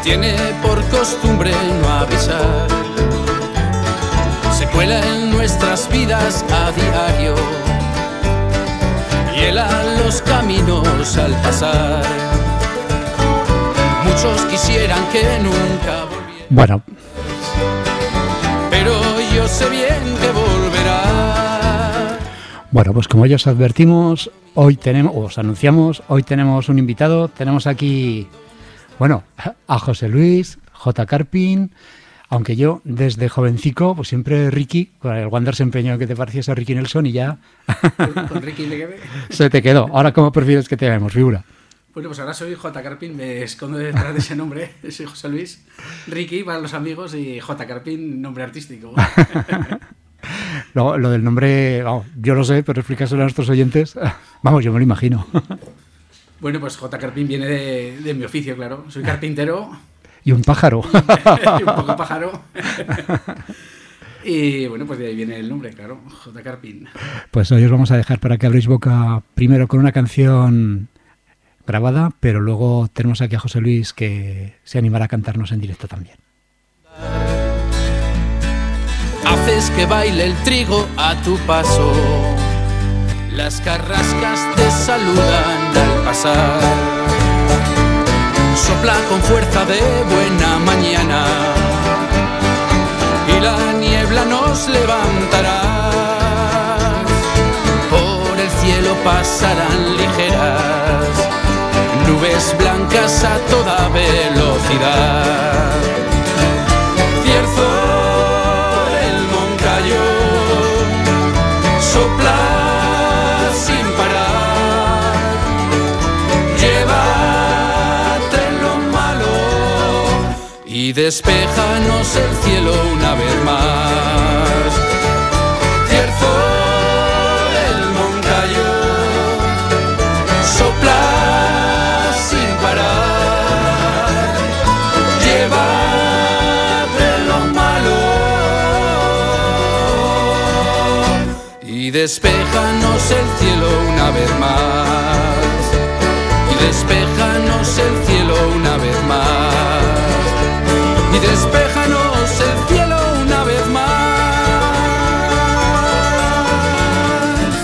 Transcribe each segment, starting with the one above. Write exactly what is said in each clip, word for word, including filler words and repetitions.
tiene por costumbre no avisar. Se cuela en nuestras vidas a diario, hiela los caminos al pasar. Muchos quisieran que nunca volviera. Bueno. Pero yo sé bien que volverá. Bueno, pues como ya os advertimos, hoy tenemos, os anunciamos, hoy tenemos un invitado. Tenemos aquí, bueno, a José Luis, J. Carpin. Aunque yo, desde jovencico, pues siempre Ricky, con el Wander se empeñó que te pareciese a Ricky Nelson y ya... Con Ricky me quedé. Se te quedó. Ahora, ¿cómo prefieres que te llamemos, figura? Bueno, pues ahora soy J. Carpin, me escondo detrás de ese nombre. Soy José Luis. Ricky para los amigos y J. Carpin, nombre artístico. lo, lo del nombre, vamos, yo lo sé, pero explícaselo a nuestros oyentes. Vamos, yo me lo imagino. Bueno, pues J. Carpin viene de, de mi oficio, claro. Soy carpintero... Y un pájaro. Y un poco pájaro. Y bueno, pues de ahí viene el nombre, claro, J. Carpin. Pues hoy os vamos a dejar para que abréis boca primero con una canción grabada, pero luego tenemos aquí a José Luis que se animará a cantarnos en directo también. Haces que baile el trigo a tu paso, las carrascas te saludan al pasar. Sopla con fuerza de buena mañana y la niebla nos levantará. Por el cielo pasarán ligeras nubes blancas a toda velocidad. Cierzo del Moncayo sopla sin parar. Lleva y despéjanos el cielo una vez más. Cierzo del Moncayo sopla sin parar. Llévate lo malo y despéjanos el cielo una vez más. Y despéjanos el cielo una vez más. Y despéjanos el cielo una vez más.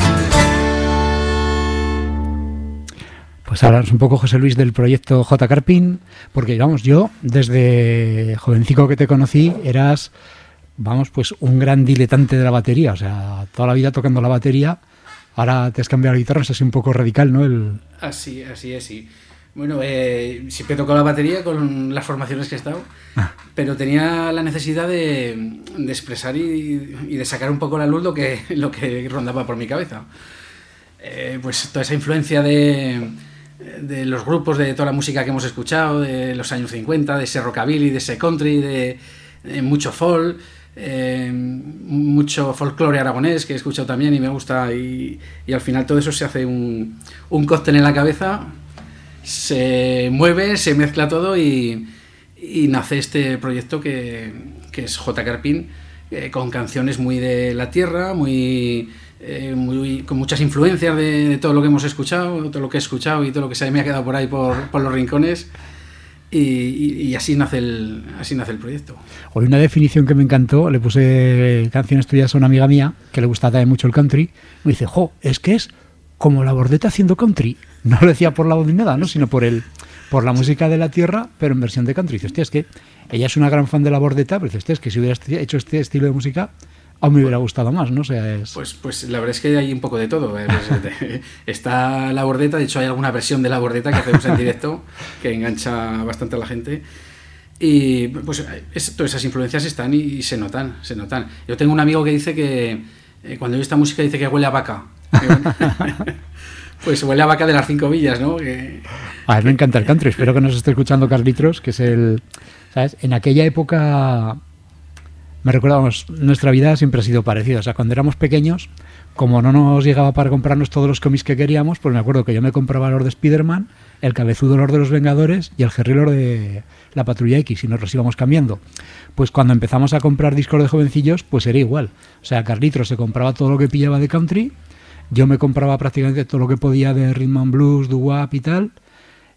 Pues háblanos un poco, José Luis, del proyecto J. Carpin, porque vamos, yo desde jovencico que te conocí eras, vamos, pues un gran diletante de la batería, o sea, toda la vida tocando la batería. Ahora te has cambiado la guitarra, es así un poco radical, ¿no? El... Así, así es, sí. Bueno, eh, siempre he tocado la batería con las formaciones que he estado, ah. pero tenía la necesidad de, de expresar y, y de sacar un poco a la luz lo que, lo que rondaba por mi cabeza. Eh, pues toda esa influencia de, de los grupos, de toda la música que hemos escuchado, de los años cincuenta, de ese rockabilly, de ese country, de, de mucho folk, eh, mucho folclore aragonés que he escuchado también y me gusta, y, y al final todo eso se hace un, un cóctel en la cabeza. Se mueve, se mezcla todo y, y nace este proyecto que, que es J. Carpin, eh, con canciones muy de la tierra, muy, eh, muy con muchas influencias de, de todo lo que hemos escuchado, todo lo que he escuchado y todo lo que se me ha quedado por ahí por, por los rincones. Y, y, y así nace el así nace el proyecto. Hoy una definición que me encantó, le puse canciones tuyas a una amiga mía que le gustaba también mucho el country. Me dice, jo, es que es como la Bordeta haciendo country. No lo decía por la voz ni nada, ¿no? Sino por el por la música de la tierra, pero en versión de country. Dice, hostia, es que ella es una gran fan de la Bordeta, pero dice, hostia, es que si hubiera hecho este estilo de música, aún me hubiera gustado más, ¿no? O sea, es... Pues, pues la verdad es que hay un poco de todo. ¿eh? Pues, está la Bordeta, de hecho hay alguna versión de la Bordeta que hacemos en directo que engancha bastante a la gente. Y pues es, todas esas influencias están y, y se notan, se notan. Yo tengo un amigo que dice que eh, cuando oye esta música dice que huele a vaca. Pues huele a vaca de las cinco villas, ¿no? Que... A ver, me encanta el country. Espero que nos esté escuchando Carlitos, que es el... ¿Sabes? En aquella época, me recuerdo, nuestra vida siempre ha sido parecida. O sea, cuando éramos pequeños, como no nos llegaba para comprarnos todos los cómics que queríamos, pues me acuerdo que yo me compraba Lord de Spider-Man, el Cabezudo Lord de los Vengadores y el Jerry Lord de la Patrulla X, y nos los íbamos cambiando. Pues cuando empezamos a comprar discos de jovencillos, pues era igual. O sea, Carlitos se compraba todo lo que pillaba de country, yo me compraba prácticamente todo lo que podía de rhythm and blues, doo-wop y tal,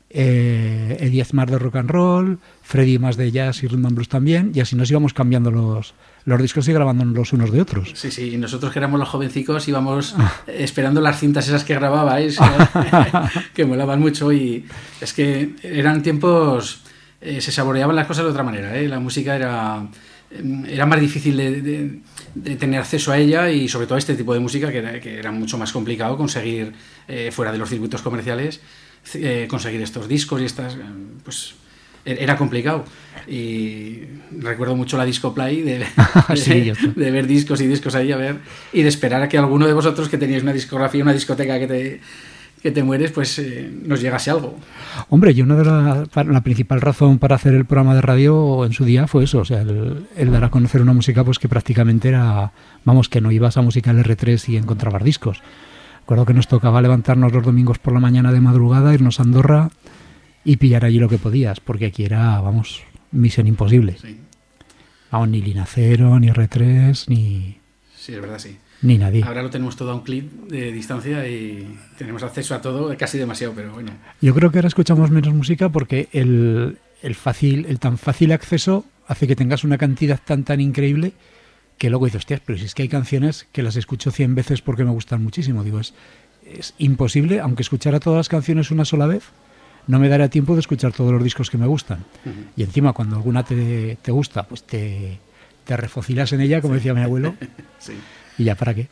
eh, Eddie más de rock and roll, Freddy más de jazz y rhythm and blues también, y así nos íbamos cambiando los, los discos y grabándonos los unos de otros. Sí, sí, y nosotros que éramos los jovencicos íbamos esperando las cintas esas que grababais, que molaban mucho, y es que eran tiempos, eh, se saboreaban las cosas de otra manera, ¿eh? La música era, era más difícil de, de, de tener acceso a ella, y sobre todo a este tipo de música que era, que era mucho más complicado conseguir eh, fuera de los circuitos comerciales, eh, conseguir estos discos y estas, pues era complicado. Y recuerdo mucho la Discoplay de, de, sí, de ver discos y discos ahí a ver, y de esperar a que alguno de vosotros que teníais una discografía, una discoteca que te, que te mueres, pues eh, nos llegase algo. Hombre, y una de la, la principal razón para hacer el programa de radio en su día fue eso, o sea, el, el dar a conocer una música pues que prácticamente era, vamos, que no ibas a música al erre tres y encontrabas discos. Recuerdo que nos tocaba levantarnos los domingos por la mañana de madrugada, irnos a Andorra y pillar allí lo que podías, porque aquí era, vamos, misión imposible. Sí. Vamos, ni Linacero, ni erre tres, ni... Sí, es verdad, sí. Ni nadie. Ahora lo tenemos todo a un clic de distancia y tenemos acceso a todo, casi demasiado, pero bueno. Yo creo que ahora escuchamos menos música porque el, el, fácil, el tan fácil acceso hace que tengas una cantidad tan tan increíble que luego dices, hostias, pero si es que hay canciones que las escucho cien veces porque me gustan muchísimo. Digo, es, es imposible, aunque escuchara todas las canciones una sola vez, no me dará tiempo de escuchar todos los discos que me gustan. Uh-huh. Y encima, cuando alguna te, te gusta, pues te, te refocilas en ella, como sí. decía mi abuelo. Sí. ¿Y ya para qué?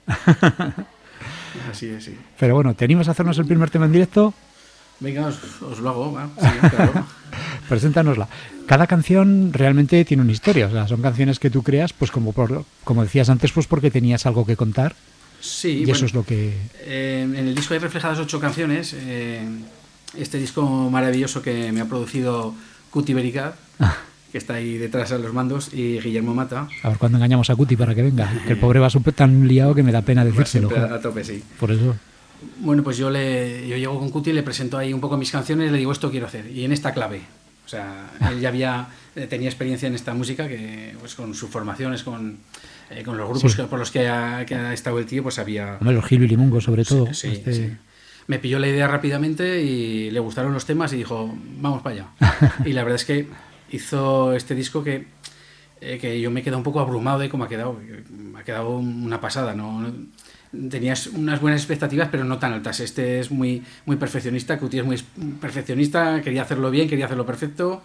Así es, sí. Pero bueno, ¿te animas a hacernos el primer tema en directo? Venga, os, os lo hago, ¿va? Sí, claro. Preséntanosla. Cada canción realmente tiene una historia. O sea, son canciones que tú creas, pues como por, como decías antes, pues porque tenías algo que contar. Sí. Y bueno, eso es lo que... Eh, en el disco hay reflejadas ocho canciones. Eh, este disco maravilloso que me ha producido Cuti Bericat, ah. que está ahí detrás a los mandos, y Guillermo Mata. A ver cuándo engañamos a Cuti para que venga. Que el pobre va súper tan liado que me da pena decírselo. A tope, sí. Por eso... Bueno, pues yo le yo llego con Cuti y le presento ahí un poco mis canciones, le digo, esto quiero hacer, y en esta clave. O sea, él ya había tenía experiencia en esta música, que pues con sus formaciones, con, eh, con los grupos sí. que, por los que ha, que ha estado el tío, pues había... Hombre, los Gil y Limungo, sobre todo. Sí, este... sí. Me pilló la idea rápidamente y le gustaron los temas y dijo, vamos para allá. Y la verdad es que hizo este disco que, eh, que yo me he quedado un poco abrumado de cómo ha quedado. Me ha quedado una pasada, ¿no? no Tenías unas buenas expectativas, pero no tan altas. Este es muy, muy perfeccionista, Cuti es muy perfeccionista, quería hacerlo bien, quería hacerlo perfecto,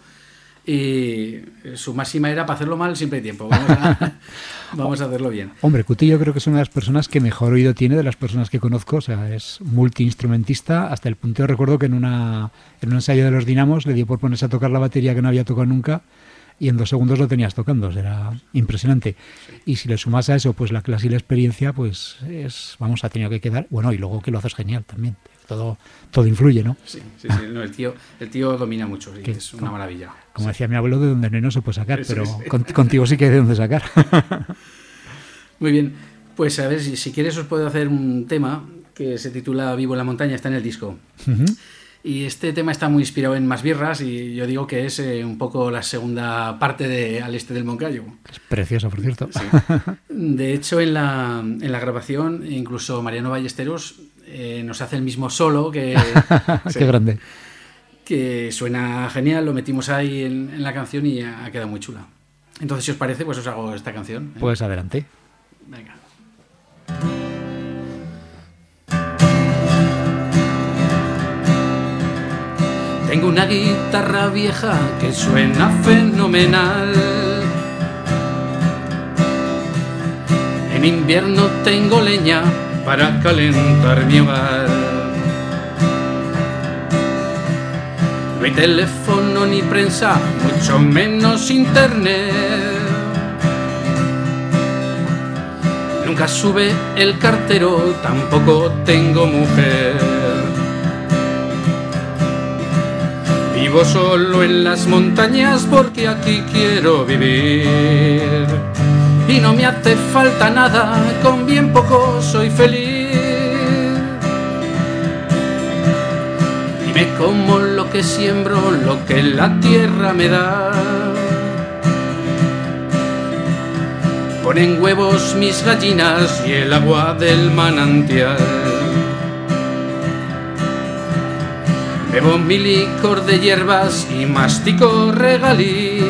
y su máxima era, para hacerlo mal siempre hay tiempo, vamos a, vamos a hacerlo bien. Hombre, Cuti yo creo que es una de las personas que mejor oído tiene de las personas que conozco, o sea, es multiinstrumentista, hasta el punto de recuerdo que en, una, en un ensayo de los Dinamos le dio por ponerse a tocar la batería que no había tocado nunca, y en dos segundos lo tenías tocando, o sea, era impresionante. Sí. Y si le sumas a eso pues la clase y la experiencia, pues es, vamos, ha tenido que quedar, bueno, y luego que lo haces genial también, todo todo influye, ¿no? Sí, sí, sí, no, el tío el tío domina mucho, sí, es una como, maravilla. Como sí. decía mi abuelo, de donde no hay no se puede sacar, Eso pero es. con, contigo sí que hay de dónde sacar. Muy bien, pues a ver, si, si quieres os puedo hacer un tema que se titula Vivo en la montaña, está en el disco. Uh-huh. Y este tema está muy inspirado en Más birras, y yo digo que es eh, un poco la segunda parte de Al este del Moncayo. Es precioso, por cierto. Sí. De hecho, en la, en la grabación, incluso Mariano Ballesteros eh, nos hace el mismo solo, que, sí, qué grande. Que suena genial, lo metimos ahí en, en la canción y ha quedado muy chula. Entonces, si os parece, pues os hago esta canción. ¿eh? Pues adelante. Venga. Tengo una guitarra vieja que suena fenomenal. En invierno tengo leña para calentar mi hogar. No hay teléfono ni prensa, mucho menos internet. Nunca sube el cartero, tampoco tengo mujer. Vivo solo en las montañas porque aquí quiero vivir. Y no me hace falta nada, con bien poco soy feliz. Y me como lo que siembro, lo que la tierra me da. Ponen huevos mis gallinas y el agua del manantial. Bebo mi licor de hierbas y mastico regaliz.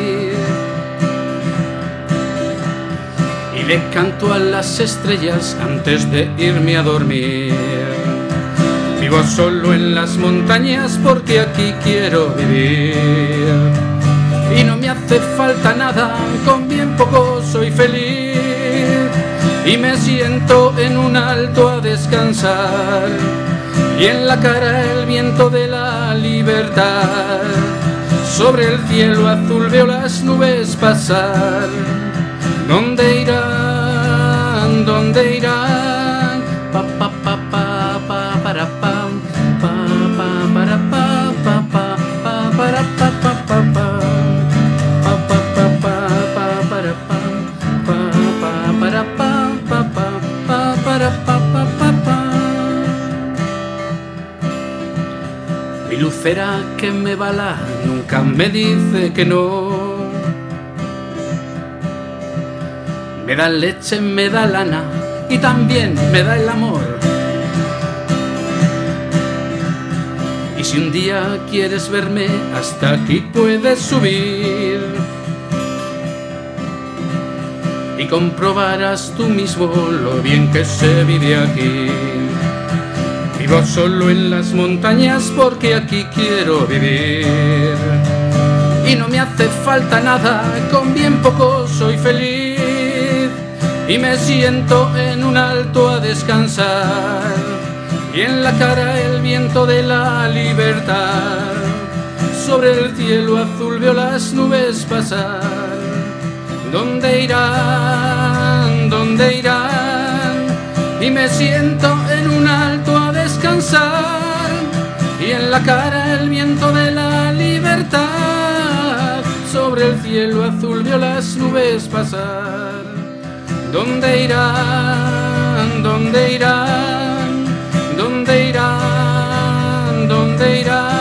Y le canto a las estrellas antes de irme a dormir. Vivo solo en las montañas porque aquí quiero vivir. Y no me hace falta nada, con bien poco soy feliz. Y me siento en un alto a descansar. Y en la cara el viento de la libertad. Sobre el cielo azul veo las nubes pasar. ¿Dónde irán? ¿Dónde irán? Pa pa pa pa pa para pa pa pa para pa pa pa pa para pa pa pa pa pa pa pa pa para pa pa pa para pa pa pa para pa pa pa pa. Mi lucera que me bala nunca me dice que no. Me da leche, me da lana y también me da el amor. Y si un día quieres verme, hasta aquí puedes subir. Y comprobarás tú mismo lo bien que se vive aquí. Vivo solo en las montañas porque aquí quiero vivir. Y no me hace falta nada, con bien poco soy feliz. Y me siento en un alto a descansar. Y en la cara el viento de la libertad. Sobre el cielo azul veo las nubes pasar. ¿Dónde irán? ¿Dónde irán? Y me siento en un alto a descansar. Y en la cara el viento de la libertad. Sobre el cielo azul veo las nubes pasar. ¿Dónde irán? ¿Dónde irán? ¿Dónde irán? ¿Dónde irán?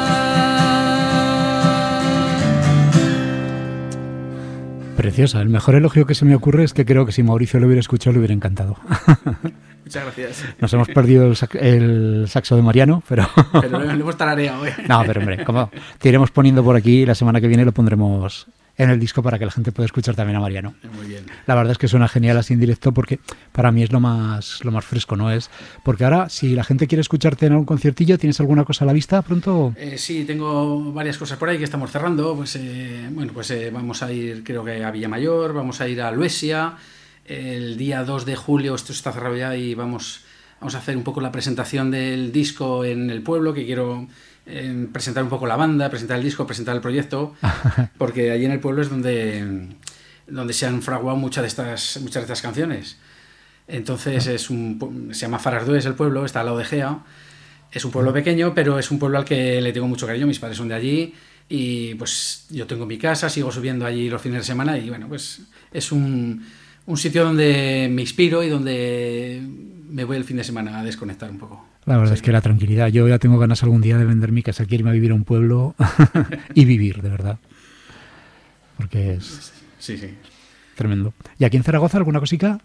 Preciosa. El mejor elogio que se me ocurre es que creo que si Mauricio lo hubiera escuchado le hubiera encantado. Muchas gracias. Nos hemos perdido el, sac el saxo de Mariano, pero... pero lo hemos tarareado, ¿eh? No, pero hombre, como te iremos poniendo por aquí, la semana que viene lo pondremos en el disco para que la gente pueda escuchar también a Mariano. Muy bien. La verdad es que suena genial así en directo porque para mí es lo más lo más fresco, ¿no? Es porque ahora, si la gente quiere escucharte en algún conciertillo, ¿tienes alguna cosa a la vista pronto? Eh, sí, tengo varias cosas por ahí que estamos cerrando. Pues eh, bueno, pues eh, vamos a ir, creo que a Villamayor, vamos a ir a Luesia. El día dos de julio, esto está cerrado ya y vamos, vamos a hacer un poco la presentación del disco en el pueblo, que quiero... Eh, presentar un poco la banda, presentar el disco, presentar el proyecto, porque allí en el pueblo es donde, donde se han fraguado muchas de estas, muchas de estas canciones. Entonces es un, se llama Farasdues el pueblo, está al lado de Gea. Es un pueblo pequeño, pero es un pueblo al que le tengo mucho cariño. Mis padres son de allí y pues yo tengo mi casa, sigo subiendo allí los fines de semana y bueno, pues es un, un sitio donde me inspiro y donde me voy el fin de semana a desconectar un poco. La verdad sí. Es que la tranquilidad. Yo ya tengo ganas algún día de vender mi casa, quiero irme a vivir a un pueblo y vivir, de verdad. Porque es sí, sí. tremendo. ¿Y aquí en Zaragoza alguna cosica?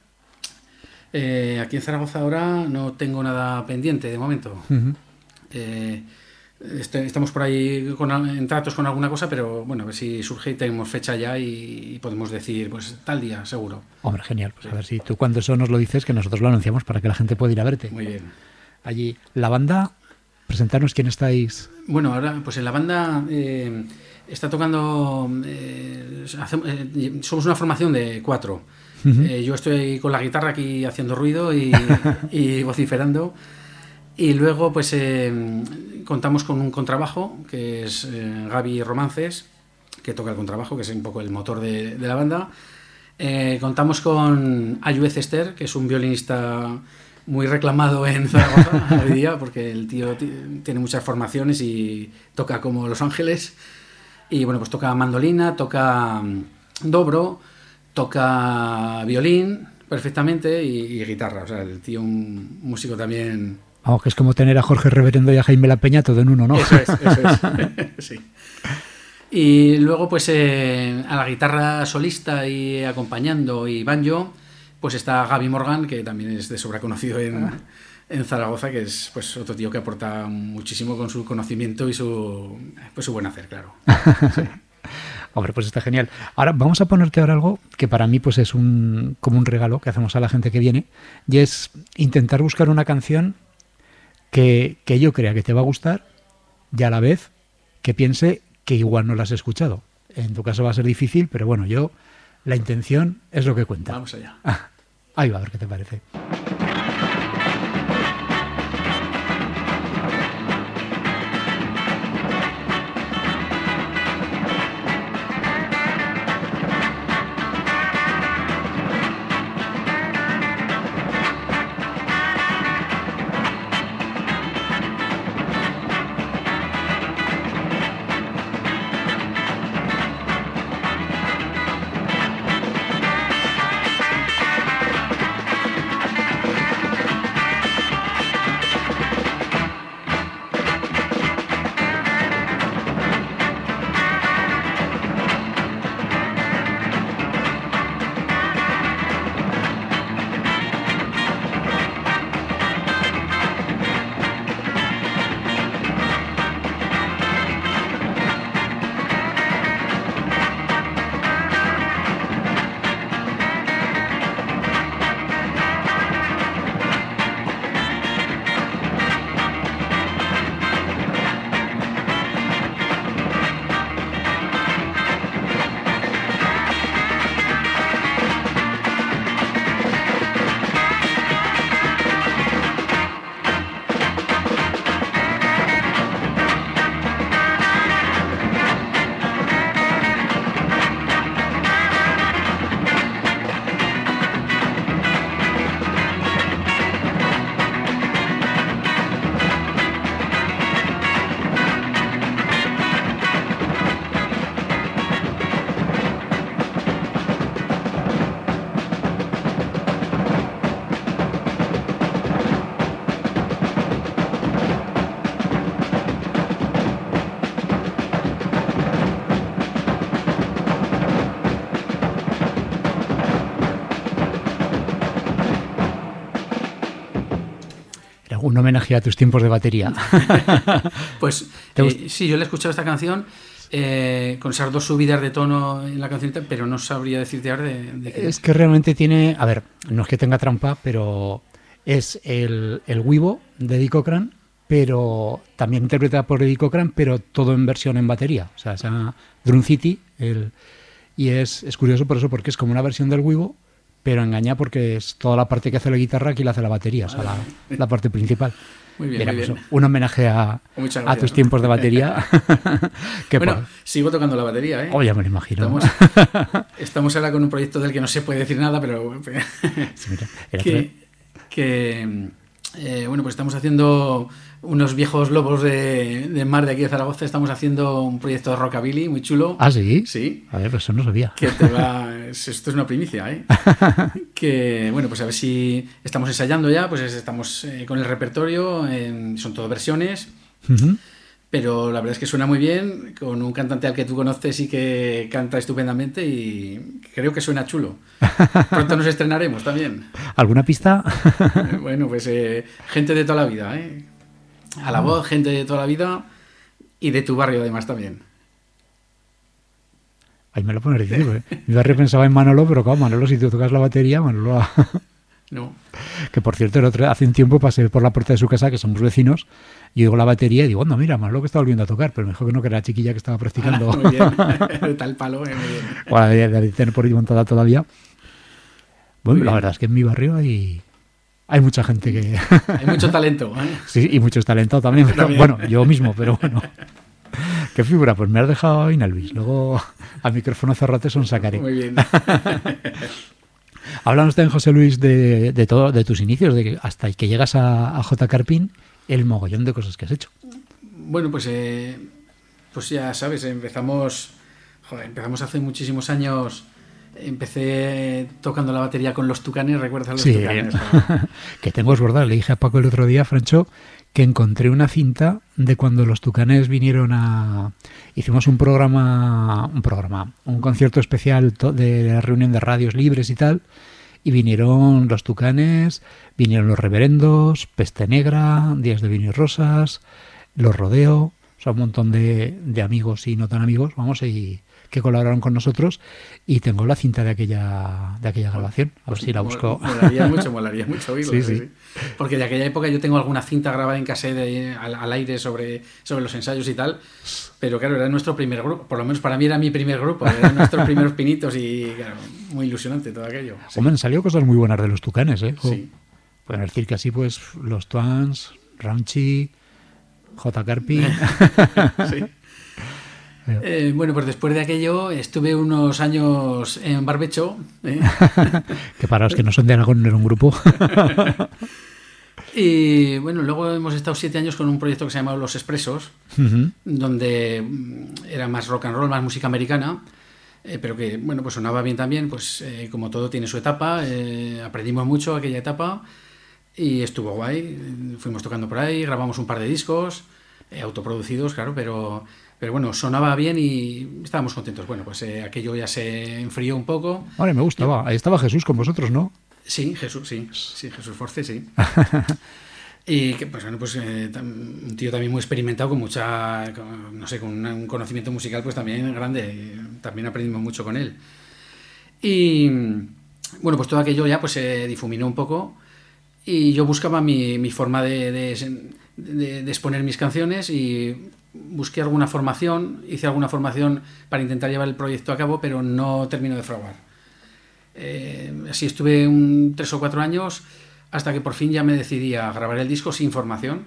Eh, aquí en Zaragoza ahora no tengo nada pendiente de momento. Uh-huh. eh, este, estamos por ahí con, en tratos con alguna cosa, pero bueno, a ver si surge y tenemos fecha ya y, y podemos decir, pues tal día, seguro. Hombre, genial. Pues sí. A ver si tú cuando eso nos lo dices, que nosotros lo anunciamos para que la gente pueda ir a verte. Muy bien. Allí, la banda, presentarnos quién estáis. Bueno, ahora, pues en la banda eh, está tocando, eh, hace, eh, somos una formación de cuatro. Uh-huh. eh, yo estoy con la guitarra aquí haciendo ruido y, y vociferando. Y luego, pues eh, contamos con un contrabajo, que es eh, Gaby Romances, que toca el contrabajo, que es un poco el motor de, de la banda. Eh, contamos con Ayuez Ester, que es un violinista muy reclamado en Zaragoza hoy día, porque el tío t- tiene muchas formaciones y toca como Los Ángeles. Y bueno, pues toca mandolina, toca dobro, toca violín perfectamente y, y guitarra. O sea, el tío un músico también... Vamos, que es como tener a Jorge Reverendo y a Jaime La Peña todo en uno, ¿no? Eso es, eso es. Sí. Y luego, pues eh, a la guitarra solista y acompañando y banjo, pues está Gaby Morgan, que también es de sobra conocido en, en Zaragoza, que es pues otro tío que aporta muchísimo con su conocimiento y su, pues, su buen hacer, claro. Sí. Hombre, pues está genial. Ahora vamos a ponerte ahora algo que para mí pues es un como un regalo que hacemos a la gente que viene, y es intentar buscar una canción que, que yo crea que te va a gustar y a la vez que piense que igual no la has escuchado. En tu caso va a ser difícil, pero bueno, yo la intención es lo que cuenta. Vamos allá. Ah, ahí va, a ver qué te parece. Un homenaje a tus tiempos de batería. Pues eh, sí, yo le he escuchado esta canción eh, con esas dos subidas de tono en la canción, pero no sabría decirte ahora de, de qué es. Es que realmente tiene, a ver, no es que tenga trampa, pero es el, el Wibo de Eddie Cochran, pero también interpretada por Eddie Cochran, pero todo en versión en batería. O sea, se llama Drum City, el, y es, es curioso por eso, porque es como una versión del Wibo, pero engaña porque es toda la parte que hace la guitarra que la hace la batería, o sea, la, la parte principal. Muy bien, Mira, muy pues, bien. Un homenaje a, a tus tiempos de batería. Bueno, por... sigo tocando la batería, ¿eh? Oh, ya me lo imagino. Estamos, estamos ahora con un proyecto del que no se puede decir nada, pero... Sí, mira, era que, que eh, bueno, pues estamos haciendo unos viejos lobos de, de mar de aquí de Zaragoza. Estamos haciendo un proyecto de rockabilly muy chulo. ¿Ah, sí? Sí. A ver, pues eso no sabía. Que te va... Esto es una primicia, ¿eh? Que, bueno, pues a ver si estamos ensayando ya, pues estamos eh, con el repertorio, eh, son todo versiones, uh-huh. Pero la verdad es que suena muy bien, con un cantante al que tú conoces y que canta estupendamente y creo que suena chulo. Pronto nos estrenaremos también. ¿Alguna pista? Bueno, pues eh, gente de toda la vida, ¿eh? A la voz, gente de toda la vida y de tu barrio además también. Ahí me lo pones difícil, ¿eh? Mi barrio pensaba en Manolo, pero claro, Manolo, si tú tocas la batería, Manolo... No. Que por cierto, el otro, hace un tiempo pasé por la puerta de su casa, que somos vecinos, y digo la batería y digo, anda, mira, Manolo que está volviendo a tocar, pero me dijo que no, que era la chiquilla que estaba practicando. Ah, muy bien, tal palo, eh, muy bien. Bueno, de, de tener por ahí montada todavía. Bueno, la verdad es que en mi barrio hay... Hay mucha gente que... Hay mucho talento, ¿eh? Sí, y muchos talentos también, pero, también. Bueno, yo mismo, pero bueno. ¿Qué figura? Pues me has dejado ahí, Luis. Luego al micrófono cerrate son sacaré. Muy bien. Háblanos también, José Luis, de, de todo, de tus inicios, de que hasta que llegas a, a J. Carpín, el mogollón de cosas que has hecho. Bueno, pues, eh, pues ya sabes, empezamos, joder, empezamos hace muchísimos años. Empecé tocando la batería con los Tucanes, ¿recuerdas los sí, Tucanes? Que tengo es verdad, le dije a Paco el otro día, Francho, que encontré una cinta de cuando los Tucanes vinieron a... Hicimos un programa, un programa, un concierto especial de reunión de radios libres y tal, y vinieron los Tucanes, vinieron los Reverendos, Peste Negra, Días de Vino y Rosas, Los Rodeo, o sea, un montón de, de amigos y no tan amigos, vamos, y que colaboraron con nosotros, y tengo la cinta de aquella de aquella grabación, a ver si la busco. Molaría mucho, molaría mucho oírlo. Sí, sí, sí. sí. Porque de aquella época yo tengo alguna cinta grabada en cassette de, al, al aire sobre, sobre los ensayos y tal, pero claro, era nuestro primer grupo, por lo menos para mí era mi primer grupo, eran nuestros primeros pinitos y claro, muy ilusionante todo aquello. Sí. Hombre, han salido cosas muy buenas de los Tucanes, ¿eh? Sí. Pueden decir que así, pues, los Twans, Ramchi, J. Carpi. Sí. Eh, bueno, pues después de aquello estuve unos años en Barbecho. ¿eh? Que para los que no son de Aragón no era un grupo. Y bueno, luego hemos estado siete años con un proyecto que se llamaba Los Expresos, uh-huh. donde era más rock and roll, más música americana, eh, pero que bueno, pues sonaba bien también, pues eh, como todo tiene su etapa, eh, aprendimos mucho aquella etapa y estuvo guay, fuimos tocando por ahí, grabamos un par de discos, eh, autoproducidos, claro, pero... Pero bueno, sonaba bien y estábamos contentos. Bueno, pues eh, aquello ya se enfrió un poco. Vale, me gustaba. Ahí estaba Jesús con vosotros, ¿no? Sí, Jesús, sí. Sí, Jesús Force, sí. Y que, pues bueno, pues eh, un tío también muy experimentado, con mucha, con, no sé, con una, un conocimiento musical pues también grande. También aprendimos mucho con él. Y bueno, pues todo aquello ya pues se difuminó un poco y yo buscaba mi, mi forma de, de, de, de exponer mis canciones y... busqué alguna formación, hice alguna formación para intentar llevar el proyecto a cabo, pero no terminó de fraguar. Eh, así estuve un tres o cuatro años hasta que por fin ya me decidí a grabar el disco sin formación.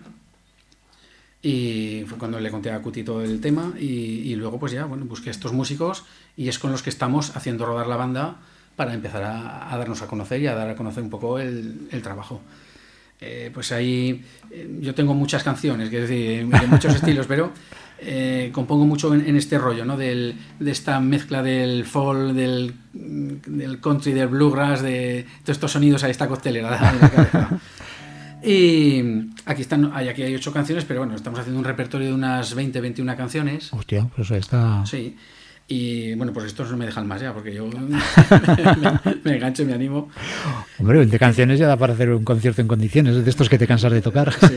Y fue cuando le conté a Cuti todo el tema y, y luego pues ya bueno, busqué estos músicos y es con los que estamos haciendo rodar la banda para empezar a, a darnos a conocer y a dar a conocer un poco el, el trabajo. Eh, pues ahí eh, yo tengo muchas canciones, quiero decir, de muchos estilos, pero eh, compongo mucho en, en este rollo, ¿no? Del, de esta mezcla del folk, del, del country, del bluegrass, de todos estos sonidos a esta coctelera de la cabeza. Y aquí están, hay, aquí hay ocho canciones, pero bueno, estamos haciendo un repertorio de unas veinte, veintiuna canciones. Hostia, pues está... Sí. Y bueno, pues estos no me dejan más ya, porque yo me, me, me engancho y me animo. Hombre, veinte canciones ya da para hacer un concierto en condiciones, de estos que te cansas de tocar. Sí.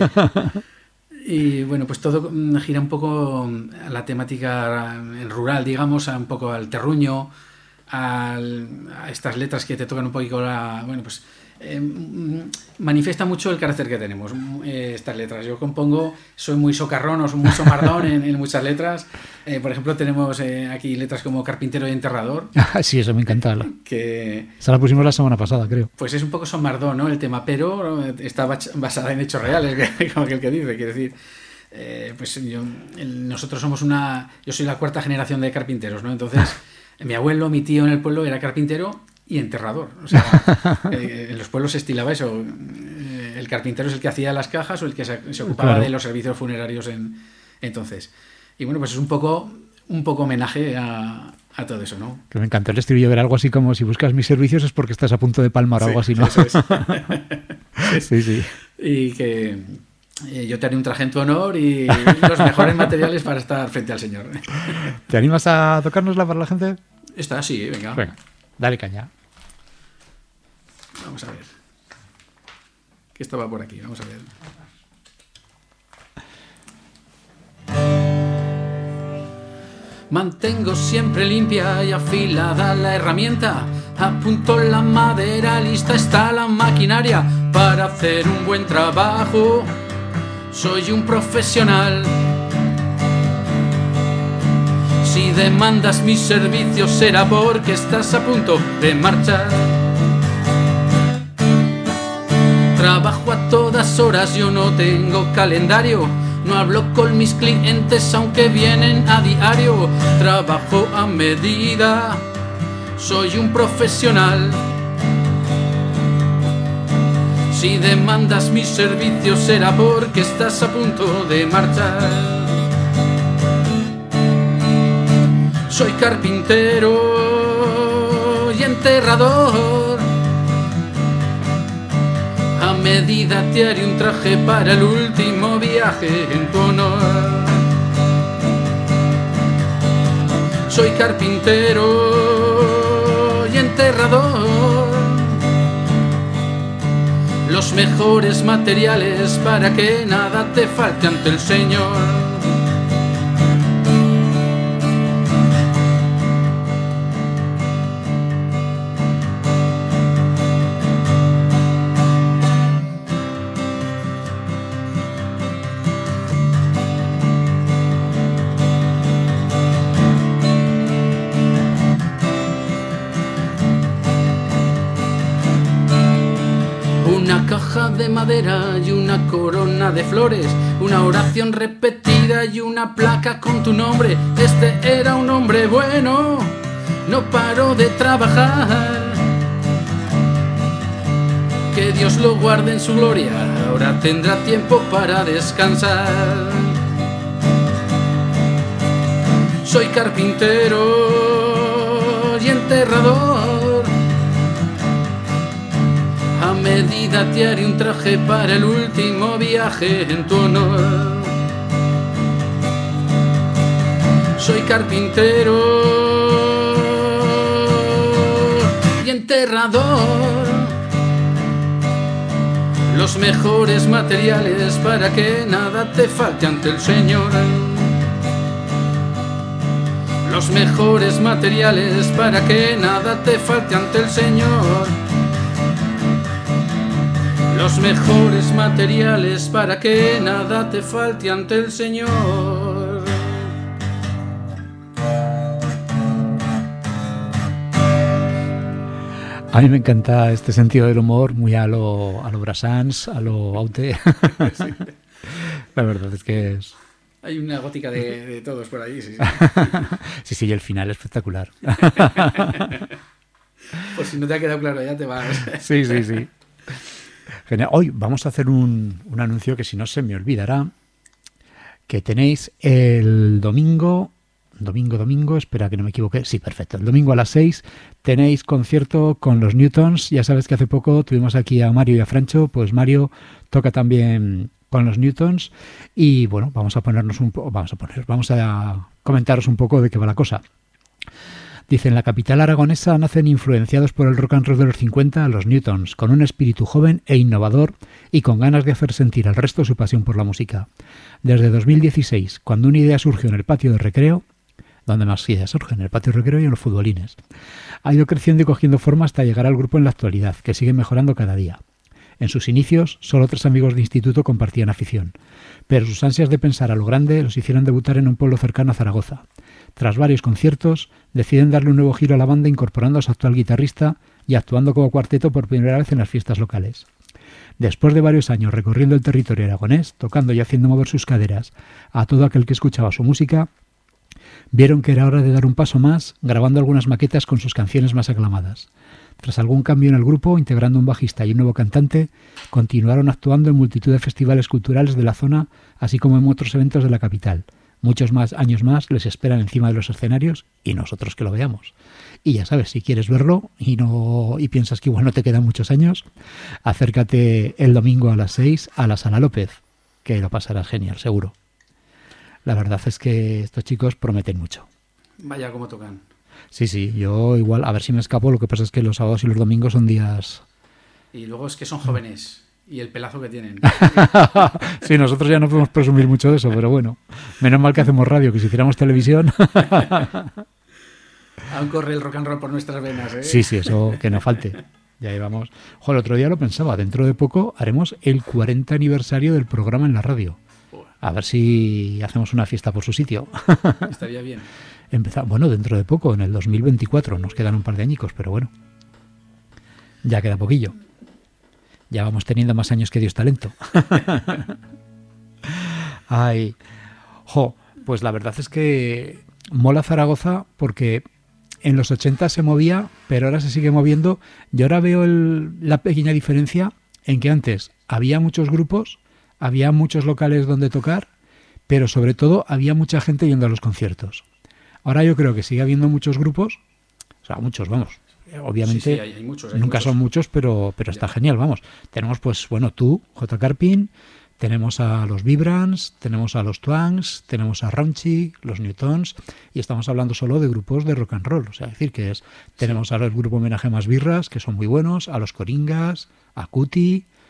Y bueno, pues todo gira un poco a la temática rural, digamos, a un poco al terruño, al, a estas letras que te tocan un poquito la... Bueno, pues eh, manifiesta mucho el carácter que tenemos, eh, estas letras. Yo compongo, soy muy socarrón o soy muy somardón en, en muchas letras. Eh, por ejemplo, tenemos eh, aquí letras como Carpintero y Enterrador. Sí, eso me encanta. Que, esa la pusimos la semana pasada, creo. Pues es un poco somardón, ¿no? El tema, pero está basada en hechos reales, como aquel que dice, quiere decir... Eh, pues yo, el, nosotros somos una... Yo soy la cuarta generación de carpinteros, ¿no? Entonces, mi abuelo, mi tío en el pueblo era carpintero y enterrador. O sea, eh, en los pueblos se estilaba eso. Eh, el carpintero es el que hacía las cajas o el que se, se ocupaba claro. de los servicios funerarios en, entonces. Y bueno, pues es un poco, un poco homenaje a, a todo eso, ¿no? Que me encantó el estribillo, ver algo así como si buscas mis servicios es porque estás a punto de palmar o sí, algo así, ¿no? Eso es. Sí, sí. Y que... yo te haré un traje en tu honor y los mejores materiales para estar frente al Señor. ¿Te animas a tocárnosla para la gente? Está, sí, venga. Venga, dale caña. Vamos a ver. ¿Qué estaba por aquí? Vamos a ver. Mantengo siempre limpia y afilada la herramienta. Apunto la madera, lista está la maquinaria para hacer un buen trabajo. Soy un profesional. Si demandas mis servicios será porque estás a punto de marchar. Trabajo a todas horas, yo no tengo calendario. No hablo con mis clientes aunque vienen a diario. Trabajo a medida. Soy un profesional. Si demandas mis servicios será porque estás a punto de marchar. Soy carpintero y enterrador. A medida te haré un traje para el último viaje en tu honor. Soy carpintero y enterrador. mejores materiales para que nada te falte ante el Señor. Una caja de madera y una corona de flores, una oración repetida y una placa con tu nombre. Este era un hombre bueno, no paró de trabajar. Que Dios lo guarde en su gloria, ahora tendrá tiempo para descansar. Soy carpintero y enterrador. A medida te haré un traje para el último viaje en tu honor. Soy carpintero y enterrador. Los mejores materiales para que nada te falte ante el Señor. Los mejores materiales para que nada te falte ante el Señor. Los mejores materiales para que nada te falte ante el Señor. A mí me encanta este sentido del humor, muy a lo, a lo Brassens, a lo Aute. Sí. La verdad es que es... Hay una gótica de, de todos por ahí, sí, sí. Sí, sí, y el final es espectacular. Pues si no te ha quedado claro ya te vas. Sí, sí, sí. Genial. Hoy vamos a hacer un, un anuncio que si no se me olvidará, que tenéis el domingo, domingo, domingo, espera que no me equivoque, sí, perfecto, el domingo a las seis tenéis concierto con los Newtons. Ya sabes que hace poco tuvimos aquí a Mario y a Francho, pues Mario toca también con los Newtons y bueno, vamos a ponernos un poco, vamos a poner, vamos a comentaros un poco de qué va la cosa. Dice, en la capital aragonesa nacen influenciados por el rock and roll de los cincuenta los Newtons, con un espíritu joven e innovador y con ganas de hacer sentir al resto su pasión por la música. Desde dos mil dieciséis, cuando una idea surgió en el patio de recreo, donde más ideas surgen, en el patio de recreo y en los futbolines, ha ido creciendo y cogiendo forma hasta llegar al grupo en la actualidad, que sigue mejorando cada día. En sus inicios, solo tres amigos de instituto compartían afición, pero sus ansias de pensar a lo grande los hicieron debutar en un pueblo cercano a Zaragoza. Tras varios conciertos, deciden darle un nuevo giro a la banda incorporando a su actual guitarrista y actuando como cuarteto por primera vez en las fiestas locales. Después de varios años recorriendo el territorio aragonés, tocando y haciendo mover sus caderas a todo aquel que escuchaba su música, vieron que era hora de dar un paso más, grabando algunas maquetas con sus canciones más aclamadas. Tras algún cambio en el grupo, integrando un bajista y un nuevo cantante, continuaron actuando en multitud de festivales culturales de la zona, así como en otros eventos de la capital. Muchos más años más les esperan encima de los escenarios y nosotros que lo veamos. Y ya sabes, si quieres verlo y no y piensas que igual no te quedan muchos años, acércate el domingo a las seis a la Sala López, que lo pasarás genial, seguro. La verdad es que estos chicos prometen mucho. Vaya cómo tocan. Sí, sí, yo igual, a ver si me escapo, lo que pasa es que los sábados y los domingos son días... Y luego es que son jóvenes. Y el pelazo que tienen. Sí, nosotros ya no podemos presumir mucho de eso, pero bueno, menos mal que hacemos radio, que si hiciéramos televisión... Aún corre el rock and roll por nuestras venas, ¿eh? Sí, sí, eso que no falte. Ya llevamos... Jo, el otro día lo pensaba, dentro de poco haremos el cuarenta aniversario del programa en la radio. A ver si hacemos una fiesta por su sitio. Estaría bien. Empezar, bueno, dentro de poco, en el dos mil veinticuatro, nos quedan un par de añicos, pero bueno, ya queda poquillo. Ya vamos teniendo más años que Dios talento. Ay, jo, pues la verdad es que mola Zaragoza porque en los ochenta se movía, pero ahora se sigue moviendo. Y ahora veo el, la pequeña diferencia en que antes había muchos grupos, había muchos locales donde tocar, pero sobre todo había mucha gente yendo a los conciertos. Ahora yo creo que sigue habiendo muchos grupos, o sea, muchos, vamos. Obviamente sí, sí, hay, hay muchos, hay nunca muchos. son muchos, pero, pero está genial, vamos. Tenemos, pues, bueno, tú, J. Carpin, tenemos a los Vibrants, tenemos a los Twangs, tenemos a Raunchy, los Newtons, y estamos hablando solo de grupos de rock and roll. O sea, decir que es, tenemos sí. al grupo Homenaje Más Birras, que son muy buenos, a los Coringas, a Cuti,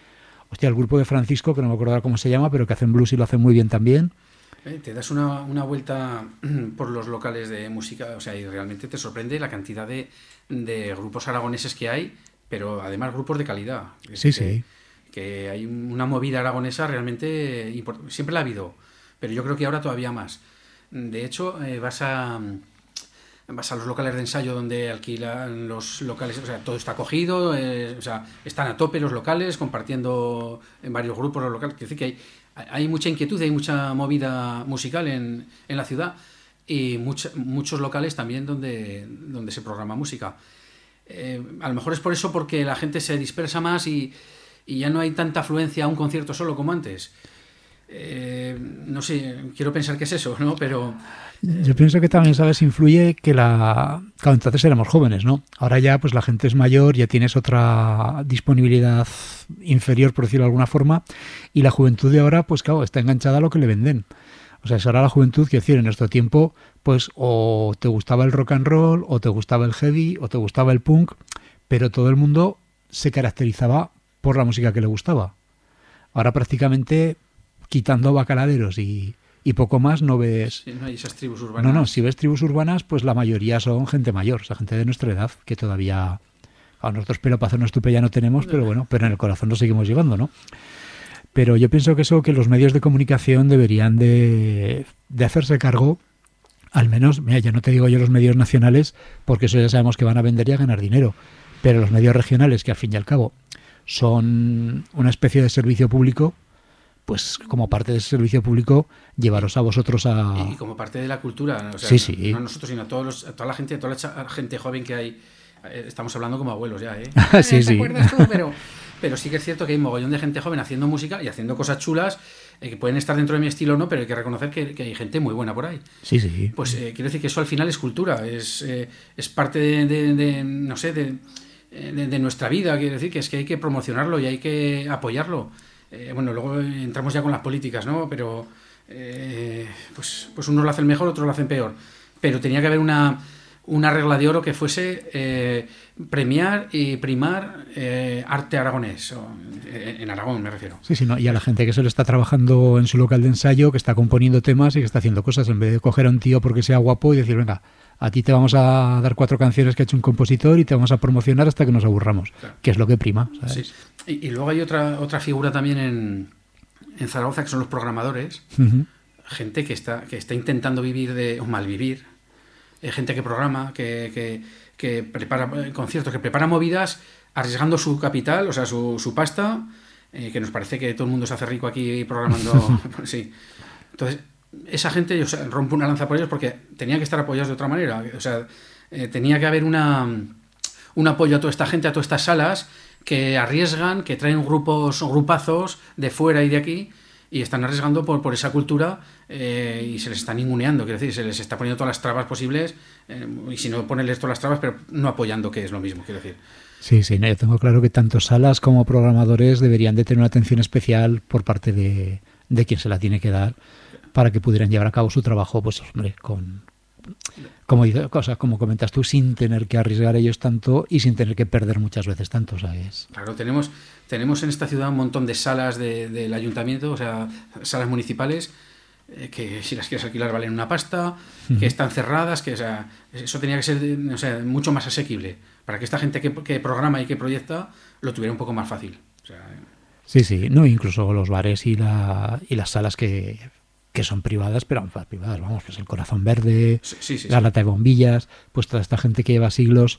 hostia, el grupo de Francisco, que no me acuerdo cómo se llama, pero que hacen blues y lo hacen muy bien también. Eh, te das una, una vuelta por los locales de música, o sea, y realmente te sorprende la cantidad de, de grupos aragoneses que hay, pero además grupos de calidad. Es Sí, que, sí. Que hay una movida aragonesa realmente importante. Siempre la ha habido, pero yo creo que ahora todavía más. De hecho, eh, vas a vas a los locales de ensayo donde alquilan los locales, o sea, todo está cogido, eh, o sea, están a tope los locales, compartiendo en varios grupos los locales. Quiere decir que hay, hay mucha inquietud, hay mucha movida musical en, en la ciudad y mucha, muchos locales también donde, donde se programa música. Eh, a lo mejor es por eso, porque la gente se dispersa más y, y ya no hay tanta afluencia a un concierto solo como antes. Eh, no sé, quiero pensar que es eso, ¿no? Pero eh, yo pienso que también, ¿sabes? Influye que la... Claro, entonces éramos jóvenes, ¿no? Ahora ya pues la gente es mayor, ya tienes otra disponibilidad inferior, por decirlo de alguna forma, y la juventud de ahora, pues claro, está enganchada a lo que le venden. O sea, es ahora la juventud, quiero decir, en nuestro tiempo, pues o te gustaba el rock and roll, o te gustaba el heavy, o te gustaba el punk, pero todo el mundo se caracterizaba por la música que le gustaba. Ahora prácticamente, quitando bacaladeros y, y poco más, no ves... Sí, no hay esas tribus urbanas. No, no, si ves tribus urbanas, pues la mayoría son gente mayor, o sea, gente de nuestra edad, que todavía... A nosotros pelo para hacernos tupe ya no tenemos, pero bueno, pero en el corazón lo seguimos llevando, ¿no? Pero yo pienso que eso, que los medios de comunicación deberían de, de hacerse cargo, al menos, mira, ya no te digo yo los medios nacionales, porque eso ya sabemos que van a vender y a ganar dinero, pero los medios regionales, que al fin y al cabo son una especie de servicio público, pues como parte de ese servicio público, llevaros a vosotros a... Y como parte de la cultura, o sea, sí, sí. no nosotros, sino a todos los, a toda la gente, a toda la gente joven que hay. Estamos hablando como abuelos ya, ¿eh? sí, ¿Te sí. acuerdas tú? Pero, pero sí que es cierto que hay un mogollón de gente joven haciendo música y haciendo cosas chulas, eh, que pueden estar dentro de mi estilo o no, pero hay que reconocer que, que hay gente muy buena por ahí. Sí, sí. Pues eh, quiero decir que eso al final es cultura, es, eh, es parte de, de, de, no sé, de, de, de nuestra vida. Quiero decir que es que hay que promocionarlo y hay que apoyarlo. Eh, bueno, luego entramos ya con las políticas, ¿no? Pero eh, pues, pues unos lo hacen mejor, otros lo hacen peor. Pero tenía que haber una... una regla de oro que fuese eh, premiar y primar eh, arte aragonés, o, eh, en Aragón me refiero. Sí, sí, no, y a la gente que solo está trabajando en su local de ensayo, que está componiendo temas y que está haciendo cosas, en vez de coger a un tío porque sea guapo y decir, venga, a ti te vamos a dar cuatro canciones que ha hecho un compositor y te vamos a promocionar hasta que nos aburramos, claro. Que es lo que prima, ¿sabes? Sí. Y, y luego hay otra otra figura también en, en Zaragoza, que son los programadores, uh-huh. Gente que está, que está intentando vivir de, o malvivir, gente que programa, que, que, que prepara conciertos, que prepara movidas arriesgando su capital, o sea, su, su pasta, eh, que nos parece que todo el mundo se hace rico aquí programando. Sí. Entonces, esa gente, yo, o sea, rompo una lanza por ellos porque tenía que estar apoyados de otra manera. O sea, eh, tenía que haber una, un apoyo a toda esta gente, a todas estas salas que arriesgan, que traen grupos o grupazos de fuera y de aquí, y están arriesgando por, por esa cultura eh, y se les está ninguneando, quiero decir, se les está poniendo todas las trabas posibles, eh, y si no ponerles todas las trabas, pero no apoyando, que es lo mismo, quiero decir. Sí, sí, no, yo tengo claro que tanto salas como programadores deberían de tener una atención especial por parte de, de quien se la tiene que dar para que pudieran llevar a cabo su trabajo, pues hombre, con... Como, cosas, como comentas tú, sin tener que arriesgar ellos tanto y sin tener que perder muchas veces tanto, ¿sabes? Claro, tenemos, tenemos en esta ciudad un montón de salas de, del ayuntamiento, o sea, salas municipales, eh, que si las quieres alquilar valen una pasta, uh-huh. Que están cerradas, que o sea, eso tenía que ser, o sea, mucho más asequible, para que esta gente que, que programa y que proyecta lo tuviera un poco más fácil. O sea, sí, sí, no, incluso los bares y, la, y las salas que... que son privadas, pero privadas, vamos, que es el Corazón Verde, sí, sí, sí, la sí. Lata de Bombillas, pues toda esta gente que lleva siglos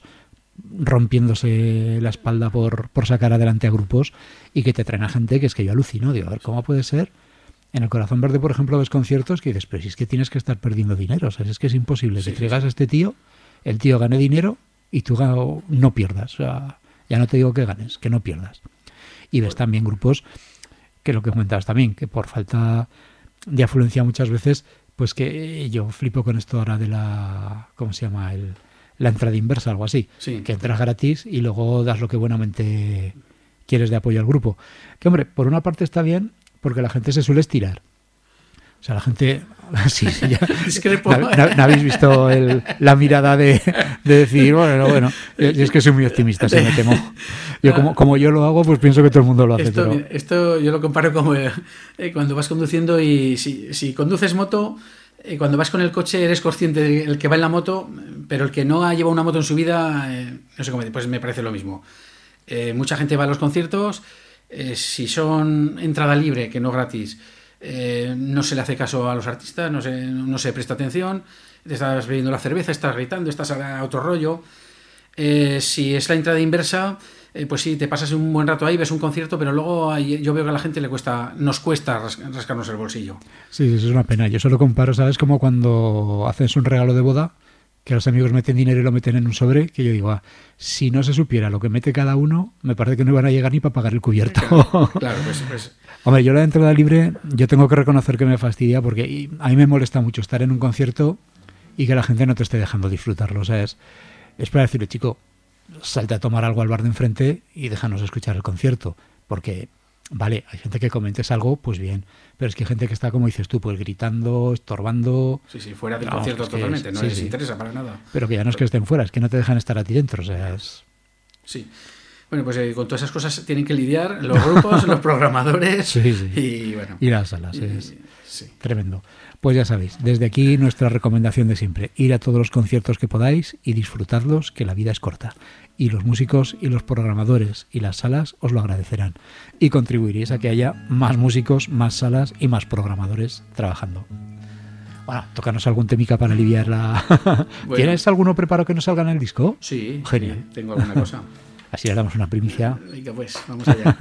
rompiéndose la espalda por, por sacar adelante a grupos y que te traen a gente que es que yo alucino, digo, a ver, ¿cómo puede ser? En el Corazón Verde, por ejemplo, ves conciertos que dices, pero si es que tienes que estar perdiendo dinero, o sea, es que es imposible sí, que traigas sí. a este tío, el tío gane dinero y tú no pierdas, o sea, ya no te digo que ganes, que no pierdas. Y ves también grupos que lo que comentabas también, que por falta de afluencia muchas veces, pues que yo flipo con esto ahora de la, ¿cómo se llama? El, la entrada inversa, algo así, sí. Que entras gratis y luego das lo que buenamente quieres de apoyo al grupo. Que hombre, por una parte está bien porque la gente se suele estirar. O sea, la gente... Sí, sí, ya. Discrepo. ¿No, no, no habéis visto el, la mirada de, de decir, bueno, bueno, es que soy muy optimista, si me temo. Yo como, como yo lo hago, pues pienso que todo el mundo lo hace. Esto, pero... esto yo lo comparo como eh, cuando vas conduciendo y si, si conduces moto, eh, cuando vas con el coche eres consciente del que va en la moto, pero el que no ha llevado una moto en su vida, eh, no sé cómo, pues me parece lo mismo. Eh, mucha gente va a los conciertos, eh, si son entrada libre, que no gratis, Eh, no se le hace caso a los artistas, no se, no se presta atención, te estás bebiendo la cerveza, estás gritando, estás a otro rollo. Eh, si es la entrada inversa, eh, pues sí, te pasas un buen rato ahí, ves un concierto, pero luego hay, yo veo que a la gente le cuesta, nos cuesta ras, rascarnos el bolsillo. Sí, eso es una pena. Yo solo comparo, ¿sabes? Como cuando haces un regalo de boda, que los amigos meten dinero y lo meten en un sobre, que yo digo, ah, si no se supiera lo que mete cada uno, me parece que no iban a llegar ni para pagar el cubierto. Claro, claro pues, pues... Hombre, yo la entrada libre, yo tengo que reconocer que me fastidia porque a mí me molesta mucho estar en un concierto y que la gente no te esté dejando disfrutarlo. O sea, es, es para decirle, chico, salte a tomar algo al bar de enfrente y déjanos escuchar el concierto. Porque, vale, hay gente que comentes algo, pues bien, pero es que hay gente que está, como dices tú, pues gritando, estorbando... Sí, sí, fuera del no, concierto es totalmente, es, no sí, les sí. interesa para nada. Pero que ya no es que estén fuera, es que no te dejan estar a ti dentro, o sea, es... Sí. Bueno, pues eh, con todas esas cosas tienen que lidiar los grupos, los programadores sí, sí. y bueno. Y las salas, y, es sí. Tremendo. Pues ya sabéis, desde aquí nuestra recomendación de siempre, ir a todos los conciertos que podáis y disfrutadlos, que la vida es corta. Y los músicos y los programadores y las salas os lo agradecerán. Y contribuiréis a que haya más músicos, más salas y más programadores trabajando. Bueno, tócanos algún temica para aliviar la... Bueno. ¿Tienes alguno preparado que nos salga en el disco? Sí, genial. Sí, tengo alguna cosa. Así le damos una primicia. Venga, pues, vamos allá.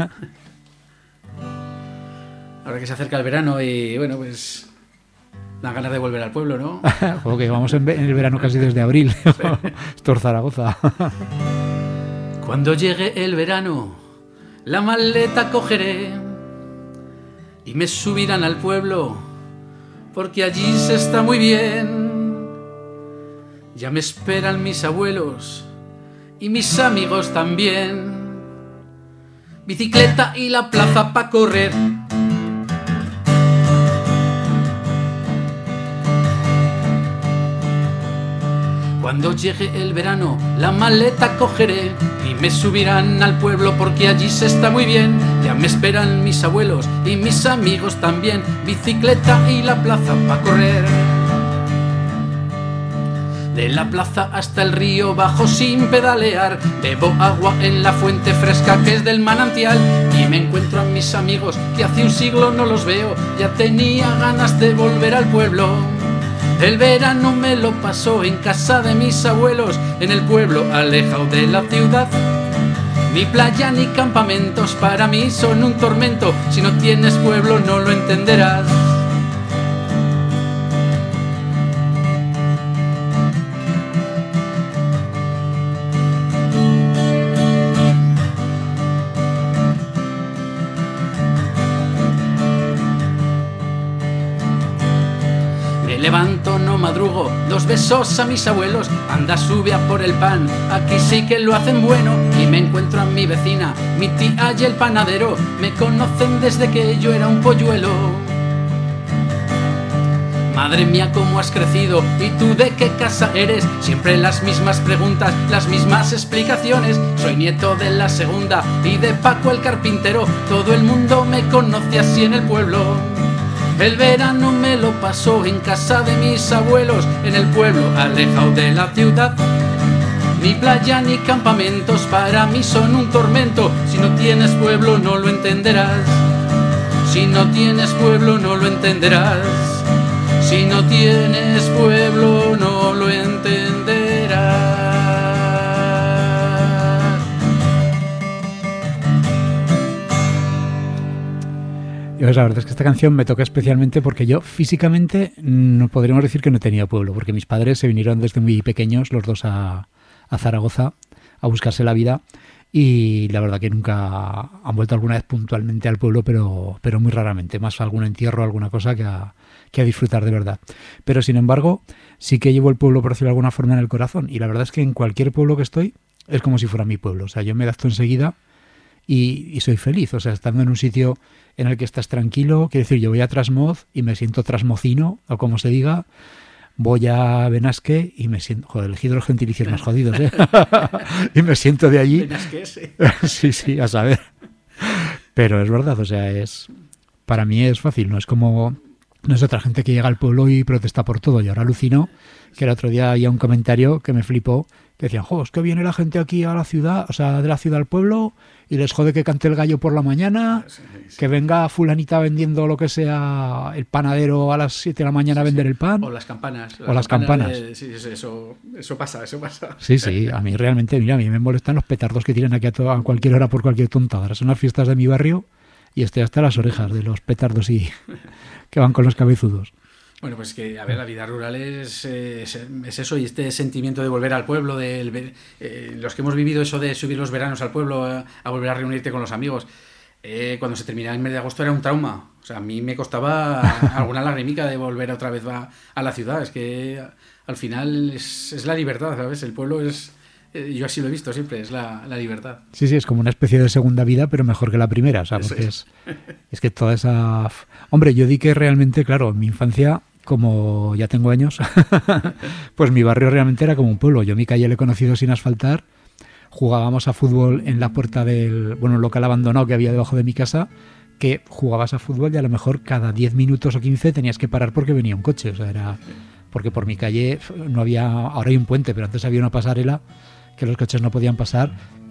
Ahora que se acerca el verano y, bueno, pues... da ganas de volver al pueblo, ¿no? Ok, vamos en, en el verano casi desde abril. Esto es Zaragoza. Cuando llegue el verano, la maleta cogeré y me subirán al pueblo, porque allí se está muy bien. Ya me esperan mis abuelos y mis amigos también. Bicicleta y la plaza pa' correr. Cuando llegue el verano, la maleta cogeré y me subirán al pueblo, porque allí se está muy bien. Ya me esperan mis abuelos y mis amigos también. Bicicleta y la plaza pa' correr. De la plaza hasta el río bajo sin pedalear, bebo agua en la fuente fresca que es del manantial, y me encuentro a mis amigos que hace un siglo no los veo. Ya tenía ganas de volver al pueblo. El verano me lo pasó en casa de mis abuelos, en el pueblo alejado de la ciudad. Ni playa ni campamentos para mí son un tormento. Si no tienes pueblo no lo entenderás. Levanto, no madrugo, dos besos a mis abuelos. Anda, sube a por el pan, aquí sí que lo hacen bueno. Y me encuentro a mi vecina, mi tía y el panadero. Me conocen desde que yo era un polluelo. Madre mía, cómo has crecido, ¿y tú de qué casa eres? Siempre las mismas preguntas, las mismas explicaciones. Soy nieto de la segunda y de Paco el carpintero. Todo el mundo me conoce así en el pueblo. El verano me lo pasó en casa de mis abuelos, en el pueblo alejado de la ciudad. Ni playa ni campamentos para mí son un tormento. Si no tienes pueblo no lo entenderás. Si no tienes pueblo no lo entenderás. Si no tienes pueblo no lo entenderás. La verdad es que esta canción me toca especialmente porque yo físicamente no podríamos decir que no tenía pueblo, porque mis padres se vinieron desde muy pequeños los dos a, a Zaragoza a buscarse la vida, y la verdad que nunca han vuelto alguna vez puntualmente al pueblo, pero, pero muy raramente, más algún entierro, alguna cosa que a, que a disfrutar de verdad. Pero sin embargo sí que llevo el pueblo, por decirlo de alguna forma, en el corazón, y la verdad es que en cualquier pueblo que estoy es como si fuera mi pueblo. O sea, yo me adapto enseguida y, y soy feliz. O sea, estando en un sitio en el que estás tranquilo, quiero decir, yo voy a Trasmoz y me siento trasmocino, o como se diga, voy a Benasque y me siento... Joder, elegí los gentilicios más jodidos, ¿eh? Y me siento de allí... Benasque, sí. Sí, sí, a saber. Pero es verdad, o sea, es... Para mí es fácil, no es como... No es otra gente que llega al pueblo y protesta por todo. Y ahora alucino que el otro día había un comentario que me flipó, que decían, jo, es que viene la gente aquí a la ciudad, o sea, de la ciudad al pueblo, y les jode que cante el gallo por la mañana, sí, sí. Que venga fulanita vendiendo lo que sea, el panadero a las siete de la mañana a sí, vender sí. el pan. O las campanas. O las campanas. De, sí, eso, eso pasa, eso pasa. Sí, sí, a mí realmente, mira, a mí me molestan los petardos que tiran aquí a, to- a cualquier hora por cualquier tontada. Ahora son las fiestas de mi barrio y estoy hasta las orejas de los petardos y que van con los cabezudos. Bueno, pues que, a ver, la vida rural es, es, es eso, y este sentimiento de volver al pueblo, de eh, los que hemos vivido eso de subir los veranos al pueblo, a, a volver a reunirte con los amigos, eh, cuando se terminaba el mes de agosto era un trauma. O sea, a mí me costaba alguna lagrimica de volver otra vez a, a la ciudad. Es que al final es, es la libertad, ¿sabes? El pueblo es... Yo así lo he visto siempre, es la, la libertad. Sí, sí, es como una especie de segunda vida, pero mejor que la primera, o sea, porque es, es que toda esa... Hombre, yo di que realmente, claro, en mi infancia, como ya tengo años, pues mi barrio realmente era como un pueblo. Yo mi calle le he conocido sin asfaltar, jugábamos a fútbol en la puerta del, bueno, un local abandonado que había debajo de mi casa, que jugabas a fútbol y a lo mejor cada diez minutos o quince tenías que parar porque venía un coche, o sea, era... Porque por mi calle no había... Ahora hay un puente, pero antes había una pasarela que los coches no podían pasar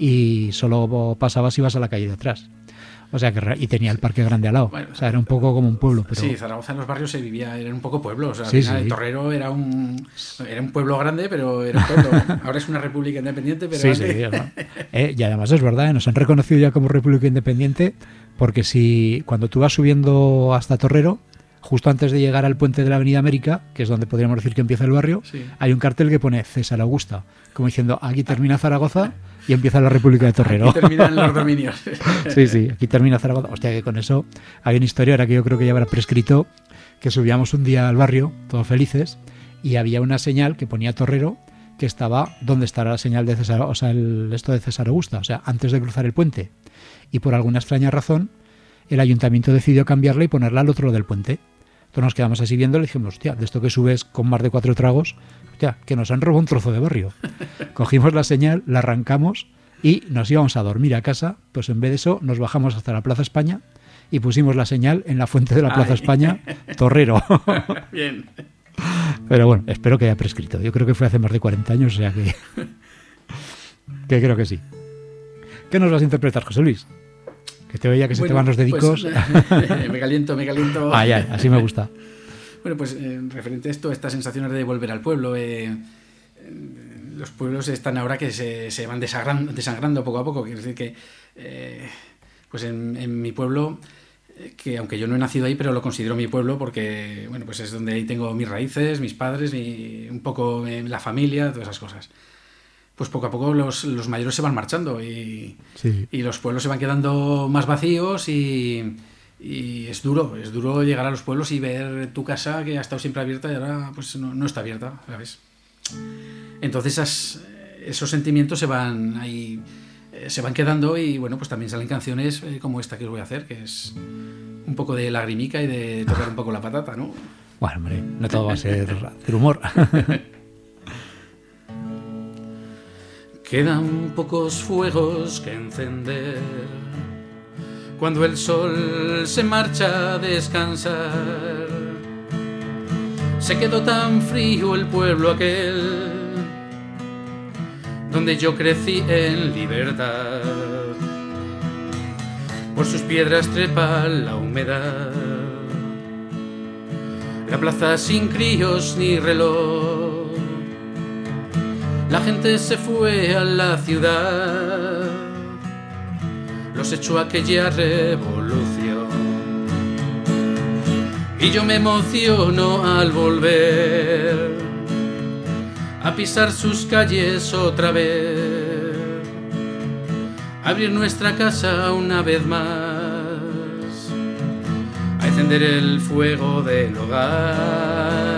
y solo pasabas y ibas a la calle de atrás. O sea, que y tenía el parque grande al lado. Bueno, o sea, era un poco como un pueblo. Pero... Sí, Zaragoza en los barrios se vivía, era un poco pueblo. O sea, sí, al final sí. El Torrero era un, era un pueblo grande, pero era un pueblo. Ahora es una república independiente, pero... Sí, antes... sí. ¿No? Eh, y además es verdad, ¿eh? Nos han reconocido ya como república independiente porque si cuando tú vas subiendo hasta Torrero, justo antes de llegar al puente de la Avenida América, que es donde podríamos decir que empieza el barrio, sí. Hay un cartel que pone César Augusta, como diciendo, aquí termina Zaragoza y empieza la República de Torrero. Aquí terminan los dominios. Sí, sí, aquí termina Zaragoza. Hostia, que con eso hay una historia, ahora que yo creo que ya habrá prescrito, que subíamos un día al barrio, todos felices, y había una señal que ponía Torrero, que estaba donde estará la señal de César, o sea, el, esto de César Augusta, o sea, antes de cruzar el puente. Y por alguna extraña razón, el ayuntamiento decidió cambiarla y ponerla al otro lado del puente. Entonces nos quedamos así viendo y le dijimos, hostia, de esto que subes con más de cuatro tragos, hostia, que nos han robado un trozo de barrio. Cogimos la señal, la arrancamos y nos íbamos a dormir a casa, pues en vez de eso nos bajamos hasta la Plaza España y pusimos la señal en la fuente de la Plaza Ay. España, Torrero. Bien. Pero bueno, espero que haya prescrito. Yo creo que fue hace más de cuarenta años, o sea que, que creo que sí. ¿Qué nos vas a interpretar, José Luis? Que te veía que bueno, se te van los dedicos. Pues, me caliento, me caliento. Ah, ya, así me gusta. Bueno, pues eh, referente a esto, estas sensaciones de volver al pueblo, eh, los pueblos están ahora que se, se van desangrando, desangrando poco a poco. Quiero decir que, eh, pues en, en mi pueblo, que aunque yo no he nacido ahí, pero lo considero mi pueblo porque, bueno, pues es donde ahí tengo mis raíces, mis padres, mi, un poco eh, la familia, todas esas cosas. Pues poco a poco los, los mayores se van marchando y, sí. y los pueblos se van quedando más vacíos y, y es duro, es duro llegar a los pueblos y ver tu casa que ha estado siempre abierta y ahora pues no, no está abierta, ¿sabes? Entonces esas, esos sentimientos se van ahí, eh, se van quedando y bueno, pues también salen canciones eh, como esta que os voy a hacer, que es un poco de lagrimica y de tocar un poco la patata, ¿no? Bueno, hombre, no todo va a ser hacer humor. Quedan pocos fuegos que encender cuando el sol se marcha a descansar. Se quedó tan frío el pueblo aquel donde yo crecí en libertad. Por sus piedras trepa la humedad, la plaza sin críos ni reloj. La gente se fue a la ciudad, los echó aquella revolución. Y yo me emociono al volver a pisar sus calles otra vez, abrir nuestra casa una vez más, a encender el fuego del hogar.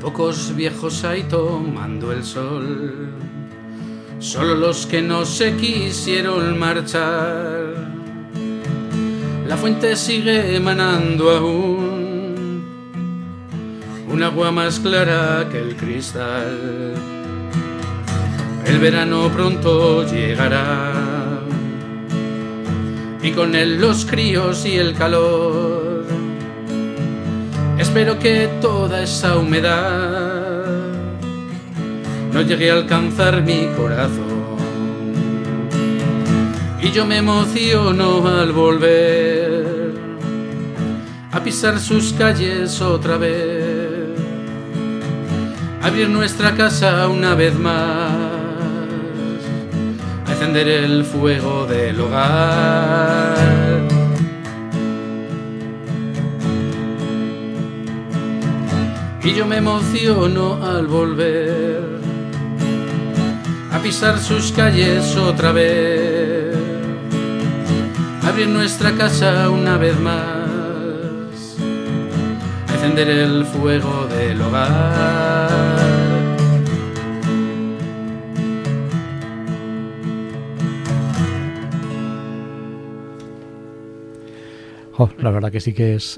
pocos viejos hay tomando el sol, solo los que no se quisieron marchar. La fuente sigue emanando aún, un agua más clara que el cristal. El verano pronto llegará y con él los críos y el calor. Espero que toda esa humedad no llegue a alcanzar mi corazón. Y yo me emociono al volver a pisar sus calles otra vez, abrir nuestra casa una vez más, a encender el fuego del hogar. Y yo me emociono al volver a pisar sus calles otra vez, abrir nuestra casa una vez más, a encender el fuego del hogar. Oh, la verdad que sí que es...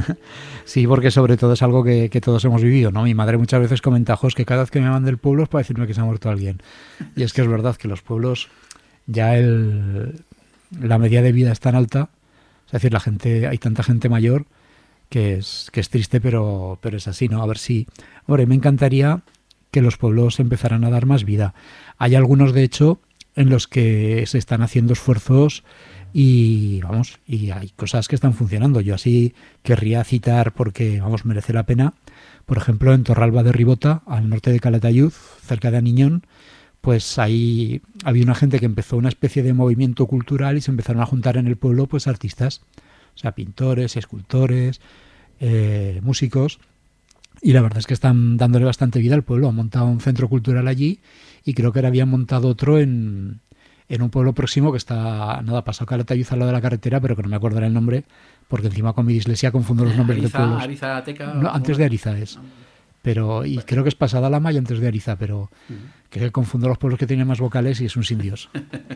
sí, porque sobre todo es algo que, que todos hemos vivido, ¿no? Mi madre muchas veces comenta, "Jos, que cada vez que me van del pueblo es para decirme que se ha muerto alguien". Y es que es verdad que los pueblos ya el, la media de vida es tan alta, es decir, la gente, hay tanta gente mayor que es, que es triste, pero, pero es así, ¿no? A ver si... Hombre, me encantaría que los pueblos empezaran a dar más vida. Hay algunos, de hecho, en los que se están haciendo esfuerzos y vamos, y hay cosas que están funcionando. Yo así querría citar, porque vamos, merece la pena, por ejemplo, en Torralba de Ribota, al norte de Calatayud, cerca de Aniñón, pues ahí había una gente que empezó una especie de movimiento cultural y se empezaron a juntar en el pueblo pues artistas, o sea, pintores, escultores, eh, músicos, y la verdad es que están dándole bastante vida al pueblo. Han montado un centro cultural allí y creo que ahora habían montado otro en... en un pueblo próximo que está, nada, pasado Calatayud al lado de la carretera, pero que no me acuerdo el nombre, porque encima con mi dislexia confundo los nombres Ariza, de pueblos. Ariza, Teca, no, antes de Ariza es. Pero, y creo que es pasada Lama y antes de Ariza, pero que confundo los pueblos que tienen más vocales y es un sin Dios.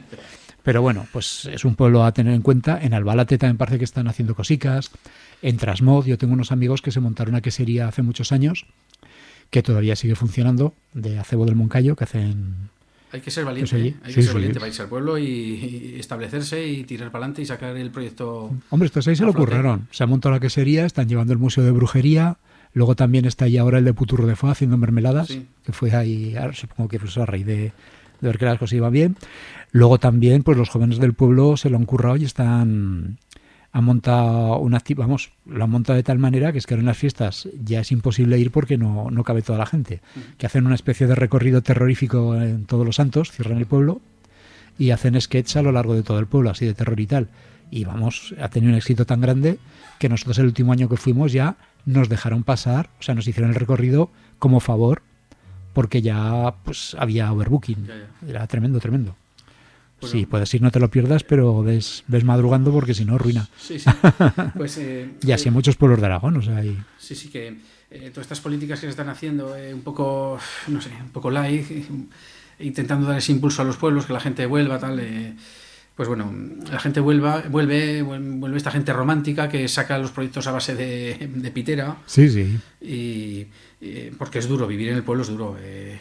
Pero bueno, pues es un pueblo a tener en cuenta. En Albalate también parece que están haciendo cosicas. En Trasmoz, yo tengo unos amigos que se montaron una quesería hace muchos años, que todavía sigue funcionando, de Acebo del Moncayo, que hacen... Hay que ser valiente, pues ¿eh? hay sí, que ser sí, valiente sí. para irse al pueblo y, y establecerse y tirar para adelante y sacar el proyecto. Hombre, estos ahí se lo curraron. Se ha montado la quesería, están llevando el museo de brujería, luego también está ahí ahora el de Puturro de Foix haciendo mermeladas, Sí. que fue ahí, ahora supongo que pues a raíz de, de ver que las cosas iban bien. Luego también, pues los jóvenes del pueblo se lo han currado y están... Han montado una actividad, vamos, lo han montado de tal manera que es que ahora en las fiestas ya es imposible ir porque no, no cabe toda la gente. Que hacen una especie de recorrido terrorífico en Todos los Santos, cierran el pueblo y hacen sketch a lo largo de todo el pueblo, así de terror y tal. Y vamos, ha tenido un éxito tan grande que nosotros el último año que fuimos ya nos dejaron pasar, o sea, nos hicieron el recorrido como favor porque ya pues había overbooking. Ya, ya. Era tremendo, tremendo. Bueno. Sí, puedes ir, no te lo pierdas, pero ves, ves madrugando porque si no, ruina. Sí, sí. Pues, eh, Y así en eh, muchos pueblos de Aragón, o sea, y... sí, sí, que eh, todas estas políticas que se están haciendo eh, un poco, no sé, un poco light, eh, intentando dar ese impulso a los pueblos, que la gente vuelva, tal, eh, pues bueno, la gente vuelva, vuelve, vuelve esta gente romántica que saca los proyectos a base de, de pitera. Sí, sí. Y, y porque es duro, vivir en el pueblo es duro. Eh,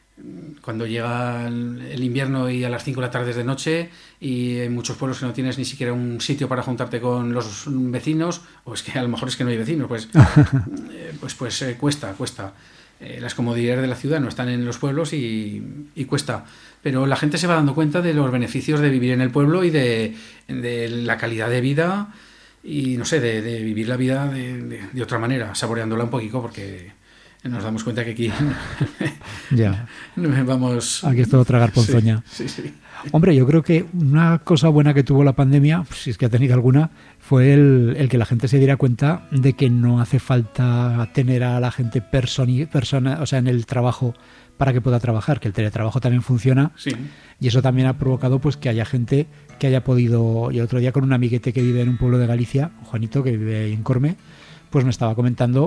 cuando llega el, el invierno y a las cinco de la tarde es de noche y en muchos pueblos que no tienes ni siquiera un sitio para juntarte con los vecinos, o es que a lo mejor es que no hay vecinos, pues eh, pues, pues eh, cuesta, cuesta. Eh, las comodidades de la ciudad no están en los pueblos y, y cuesta. Pero la gente se va dando cuenta de los beneficios de vivir en el pueblo y de, de la calidad de vida y, no sé, de, de vivir la vida de, de, de otra manera, saboreándola un poquito, porque nos damos cuenta que aquí Ya. vamos... Aquí es todo tragar ponzoña. Sí, sí, sí. Hombre, yo creo que una cosa buena que tuvo la pandemia, si es que ha tenido alguna, fue el, el que la gente se diera cuenta de que no hace falta tener a la gente personi, persona, o sea, en el trabajo para que pueda trabajar, que el teletrabajo también funciona. Sí. Y eso también ha provocado pues que haya gente que haya podido... Y el otro día con un amiguete que vive en un pueblo de Galicia, Juanito, que vive en Corme, pues me estaba comentando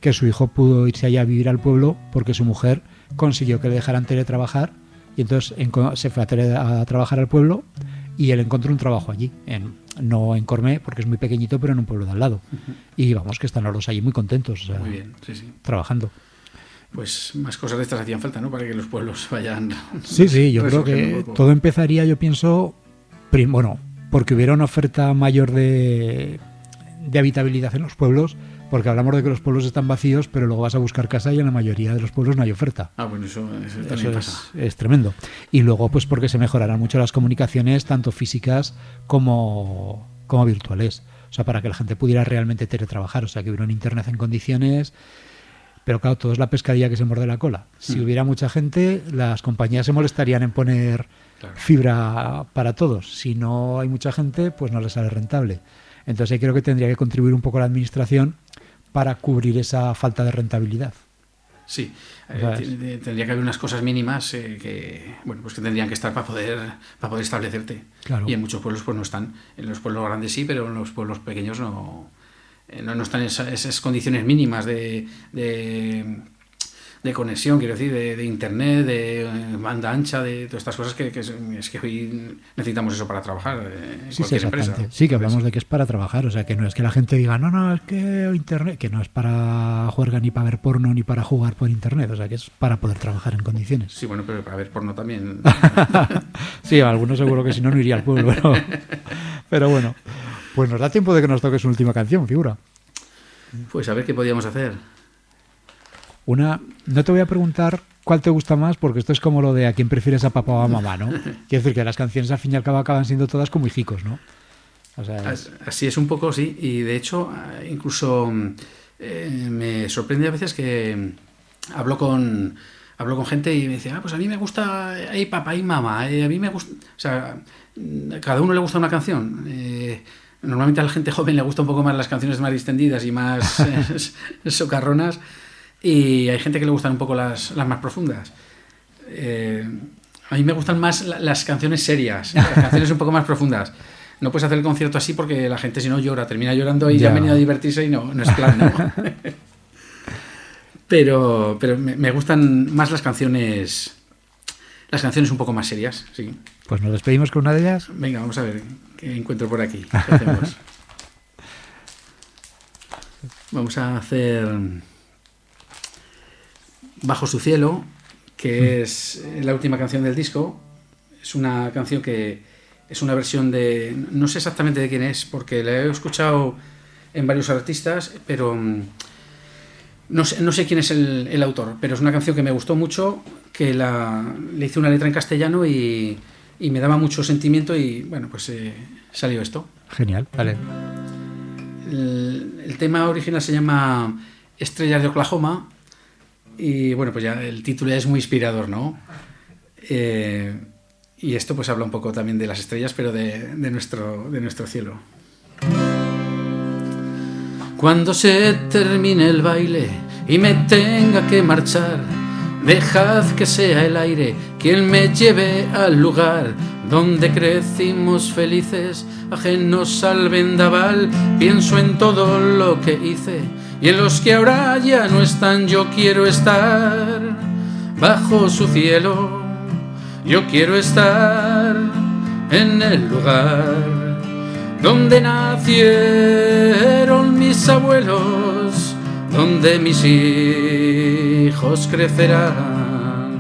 que su hijo pudo irse allá a vivir al pueblo porque su mujer consiguió que le dejaran teletrabajar y entonces en, se fue a, tele, a trabajar al pueblo y él encontró un trabajo allí, en, no en Cormé porque es muy pequeñito, pero en un pueblo de al lado. Uh-huh. Y vamos, que están los allí muy contentos, o sea, muy bien, sí, sí. trabajando. Pues más cosas de estas hacían falta, ¿no? Para que los pueblos vayan... Sí, sí, yo creo que todo empezaría, yo pienso, prim- bueno, porque hubiera una oferta mayor de, de habitabilidad en los pueblos, porque hablamos de que los pueblos están vacíos, pero luego vas a buscar casa y en la mayoría de los pueblos no hay oferta. Ah, bueno, eso, eso también eso pasa. Es, es tremendo. Y luego, pues porque se mejorarán mucho las comunicaciones, tanto físicas como, como virtuales. O sea, para que la gente pudiera realmente teletrabajar, o sea, que hubiera un internet en condiciones... Pero claro, todo es la pescadilla que se muerde la cola. Si mm. hubiera mucha gente, las compañías se molestarían en poner claro. fibra para todos. Si no hay mucha gente, pues no les sale rentable. Entonces ahí creo que tendría que contribuir un poco la administración para cubrir esa falta de rentabilidad. Sí, eh, tendría que haber unas cosas mínimas eh, que bueno pues que tendrían que estar para poder para poder establecerte. Claro. Y en muchos pueblos pues no están. En los pueblos grandes sí, pero en los pueblos pequeños no... No, no están esas, esas condiciones mínimas de, de, de conexión, quiero decir, de, de internet, de banda ancha, de todas estas cosas que, que es, es que hoy necesitamos eso para trabajar en sí, cualquier sí, empresa. Sí, que hablamos de que es para trabajar, o sea, que no es que la gente diga, no, no, es que internet, que no es para juerga ni para ver porno ni para jugar por internet, o sea, que es para poder trabajar en condiciones. Sí, bueno, pero para ver porno también. Sí, a algunos seguro que si no, no iría al pueblo, pero, pero bueno. Pues nos da tiempo de que nos toques una última canción, figura. Pues a ver qué podíamos hacer. Una, no te voy a preguntar cuál te gusta más, porque esto es como lo de a quién prefieres, a papá o a mamá, ¿no? Quiero decir que las canciones al fin y al cabo acaban siendo todas como hijicos, ¿no? O sea, es... Así es un poco, sí. Y de hecho, incluso eh, me sorprende a veces que hablo con... Hablo con gente y me dice, ah, pues a mí me gusta hey, papá y mamá, eh, a mí me gusta... O sea, cada uno le gusta una canción. Eh, normalmente a la gente joven le gusta un poco más las canciones más distendidas y más eh, socarronas, y hay gente que le gustan un poco las, las más profundas. Eh, a mí me gustan más la, las canciones serias, las canciones un poco más profundas. No puedes hacer el concierto así porque la gente si no llora, termina llorando y ya, ya han venido a divertirse y no, no es plan, ¿no? Pero, pero me, me gustan más las canciones las canciones un poco más serias, sí. Pues nos despedimos con una de ellas. Venga, vamos a ver qué encuentro por aquí. ¿Qué hacemos? Vamos a hacer Bajo su cielo, que mm. es la última canción del disco. Es una canción que es una versión de... No sé exactamente de quién es, porque la he escuchado en varios artistas, pero... No sé, no sé quién es el, el autor, pero es una canción que me gustó mucho, que la, le hice una letra en castellano y, y me daba mucho sentimiento y bueno, pues eh, salió esto. Genial, vale. El, el tema original se llama Estrellas de Oklahoma y bueno, pues ya el título ya es muy inspirador, ¿no? Eh, y esto pues habla un poco también de las estrellas, pero de, de, nuestro, de nuestro cielo. Cuando se termine el baile y me tenga que marchar, dejad que sea el aire quien me lleve al lugar donde crecimos felices, ajenos al vendaval. Pienso en todo lo que hice y en los que ahora ya no están. Yo quiero estar bajo su cielo, yo quiero estar en el lugar donde nacieron mis abuelos, donde mis hijos crecerán.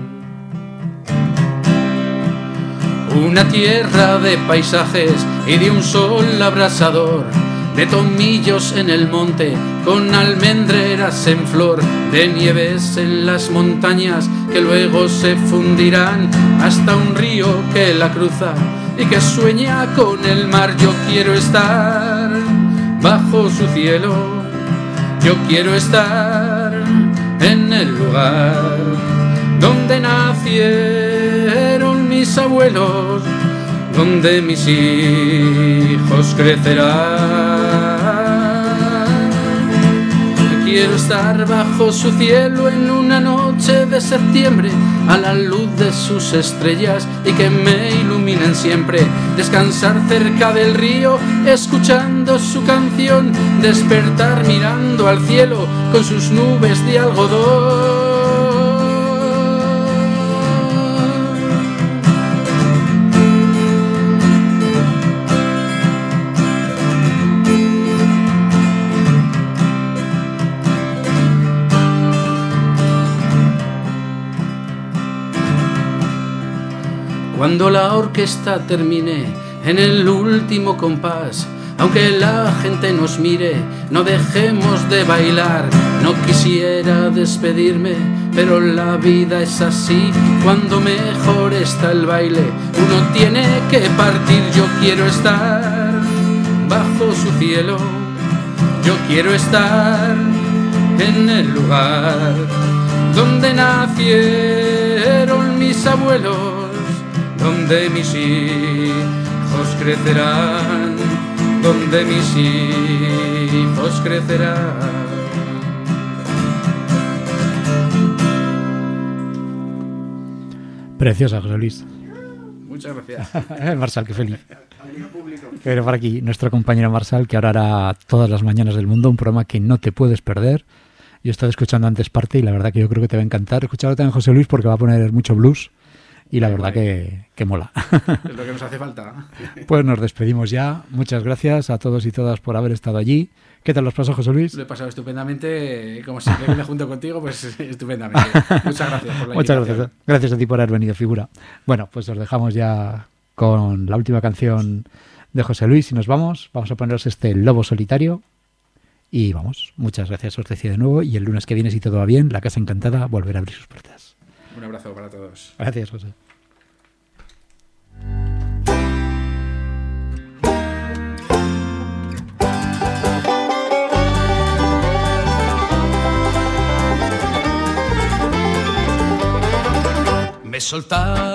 Una tierra de paisajes y de un sol abrasador, de tomillos en el monte, con almendreras en flor, de nieves en las montañas que luego se fundirán, hasta un río que la cruza y que sueña con el mar. Yo quiero estar bajo su cielo, yo quiero estar en el lugar donde nacieron mis abuelos, donde mis hijos crecerán. quiero estar bajo su cielo en una noche de septiembre, a la luz de sus estrellas y que me iluminen siempre. Descansar cerca del río, escuchando su canción, despertar mirando al cielo con sus nubes de algodón. Cuando la orquesta termine en el último compás, aunque la gente nos mire, no dejemos de bailar. No quisiera despedirme, pero la vida es así. Cuando mejor está el baile, uno tiene que partir. Yo quiero estar bajo su cielo, yo quiero estar en el lugar donde nacieron mis abuelos, donde mis hijos crecerán, donde mis hijos crecerán. Preciosa, José Luis. Muchas gracias. Marsal, qué feliz. Pero por aquí, nuestra compañera Marsal, que ahora hará todas las mañanas del mundo un programa que no te puedes perder. Yo he estado escuchando antes parte y la verdad que yo creo que te va a encantar. Escucharlo también José Luis porque va a poner mucho blues. Y la verdad que, que mola. Es lo que nos hace falta. Pues nos despedimos ya. Muchas gracias a todos y todas por haber estado allí. ¿Qué tal los pasó, José Luis? Lo he pasado estupendamente. Como siempre que me junto contigo, pues estupendamente. Muchas gracias por la Muchas invitación. gracias. Gracias a ti por haber venido, figura. Bueno, pues os dejamos ya con la última canción de José Luis y nos vamos. Vamos a poneros este Lobo Solitario. Y vamos, muchas gracias, os decía de nuevo. Y el lunes que viene, si todo va bien, la Casa Encantada volverá a abrir sus puertas. Un abrazo para todos. Gracias, José. Me soltaron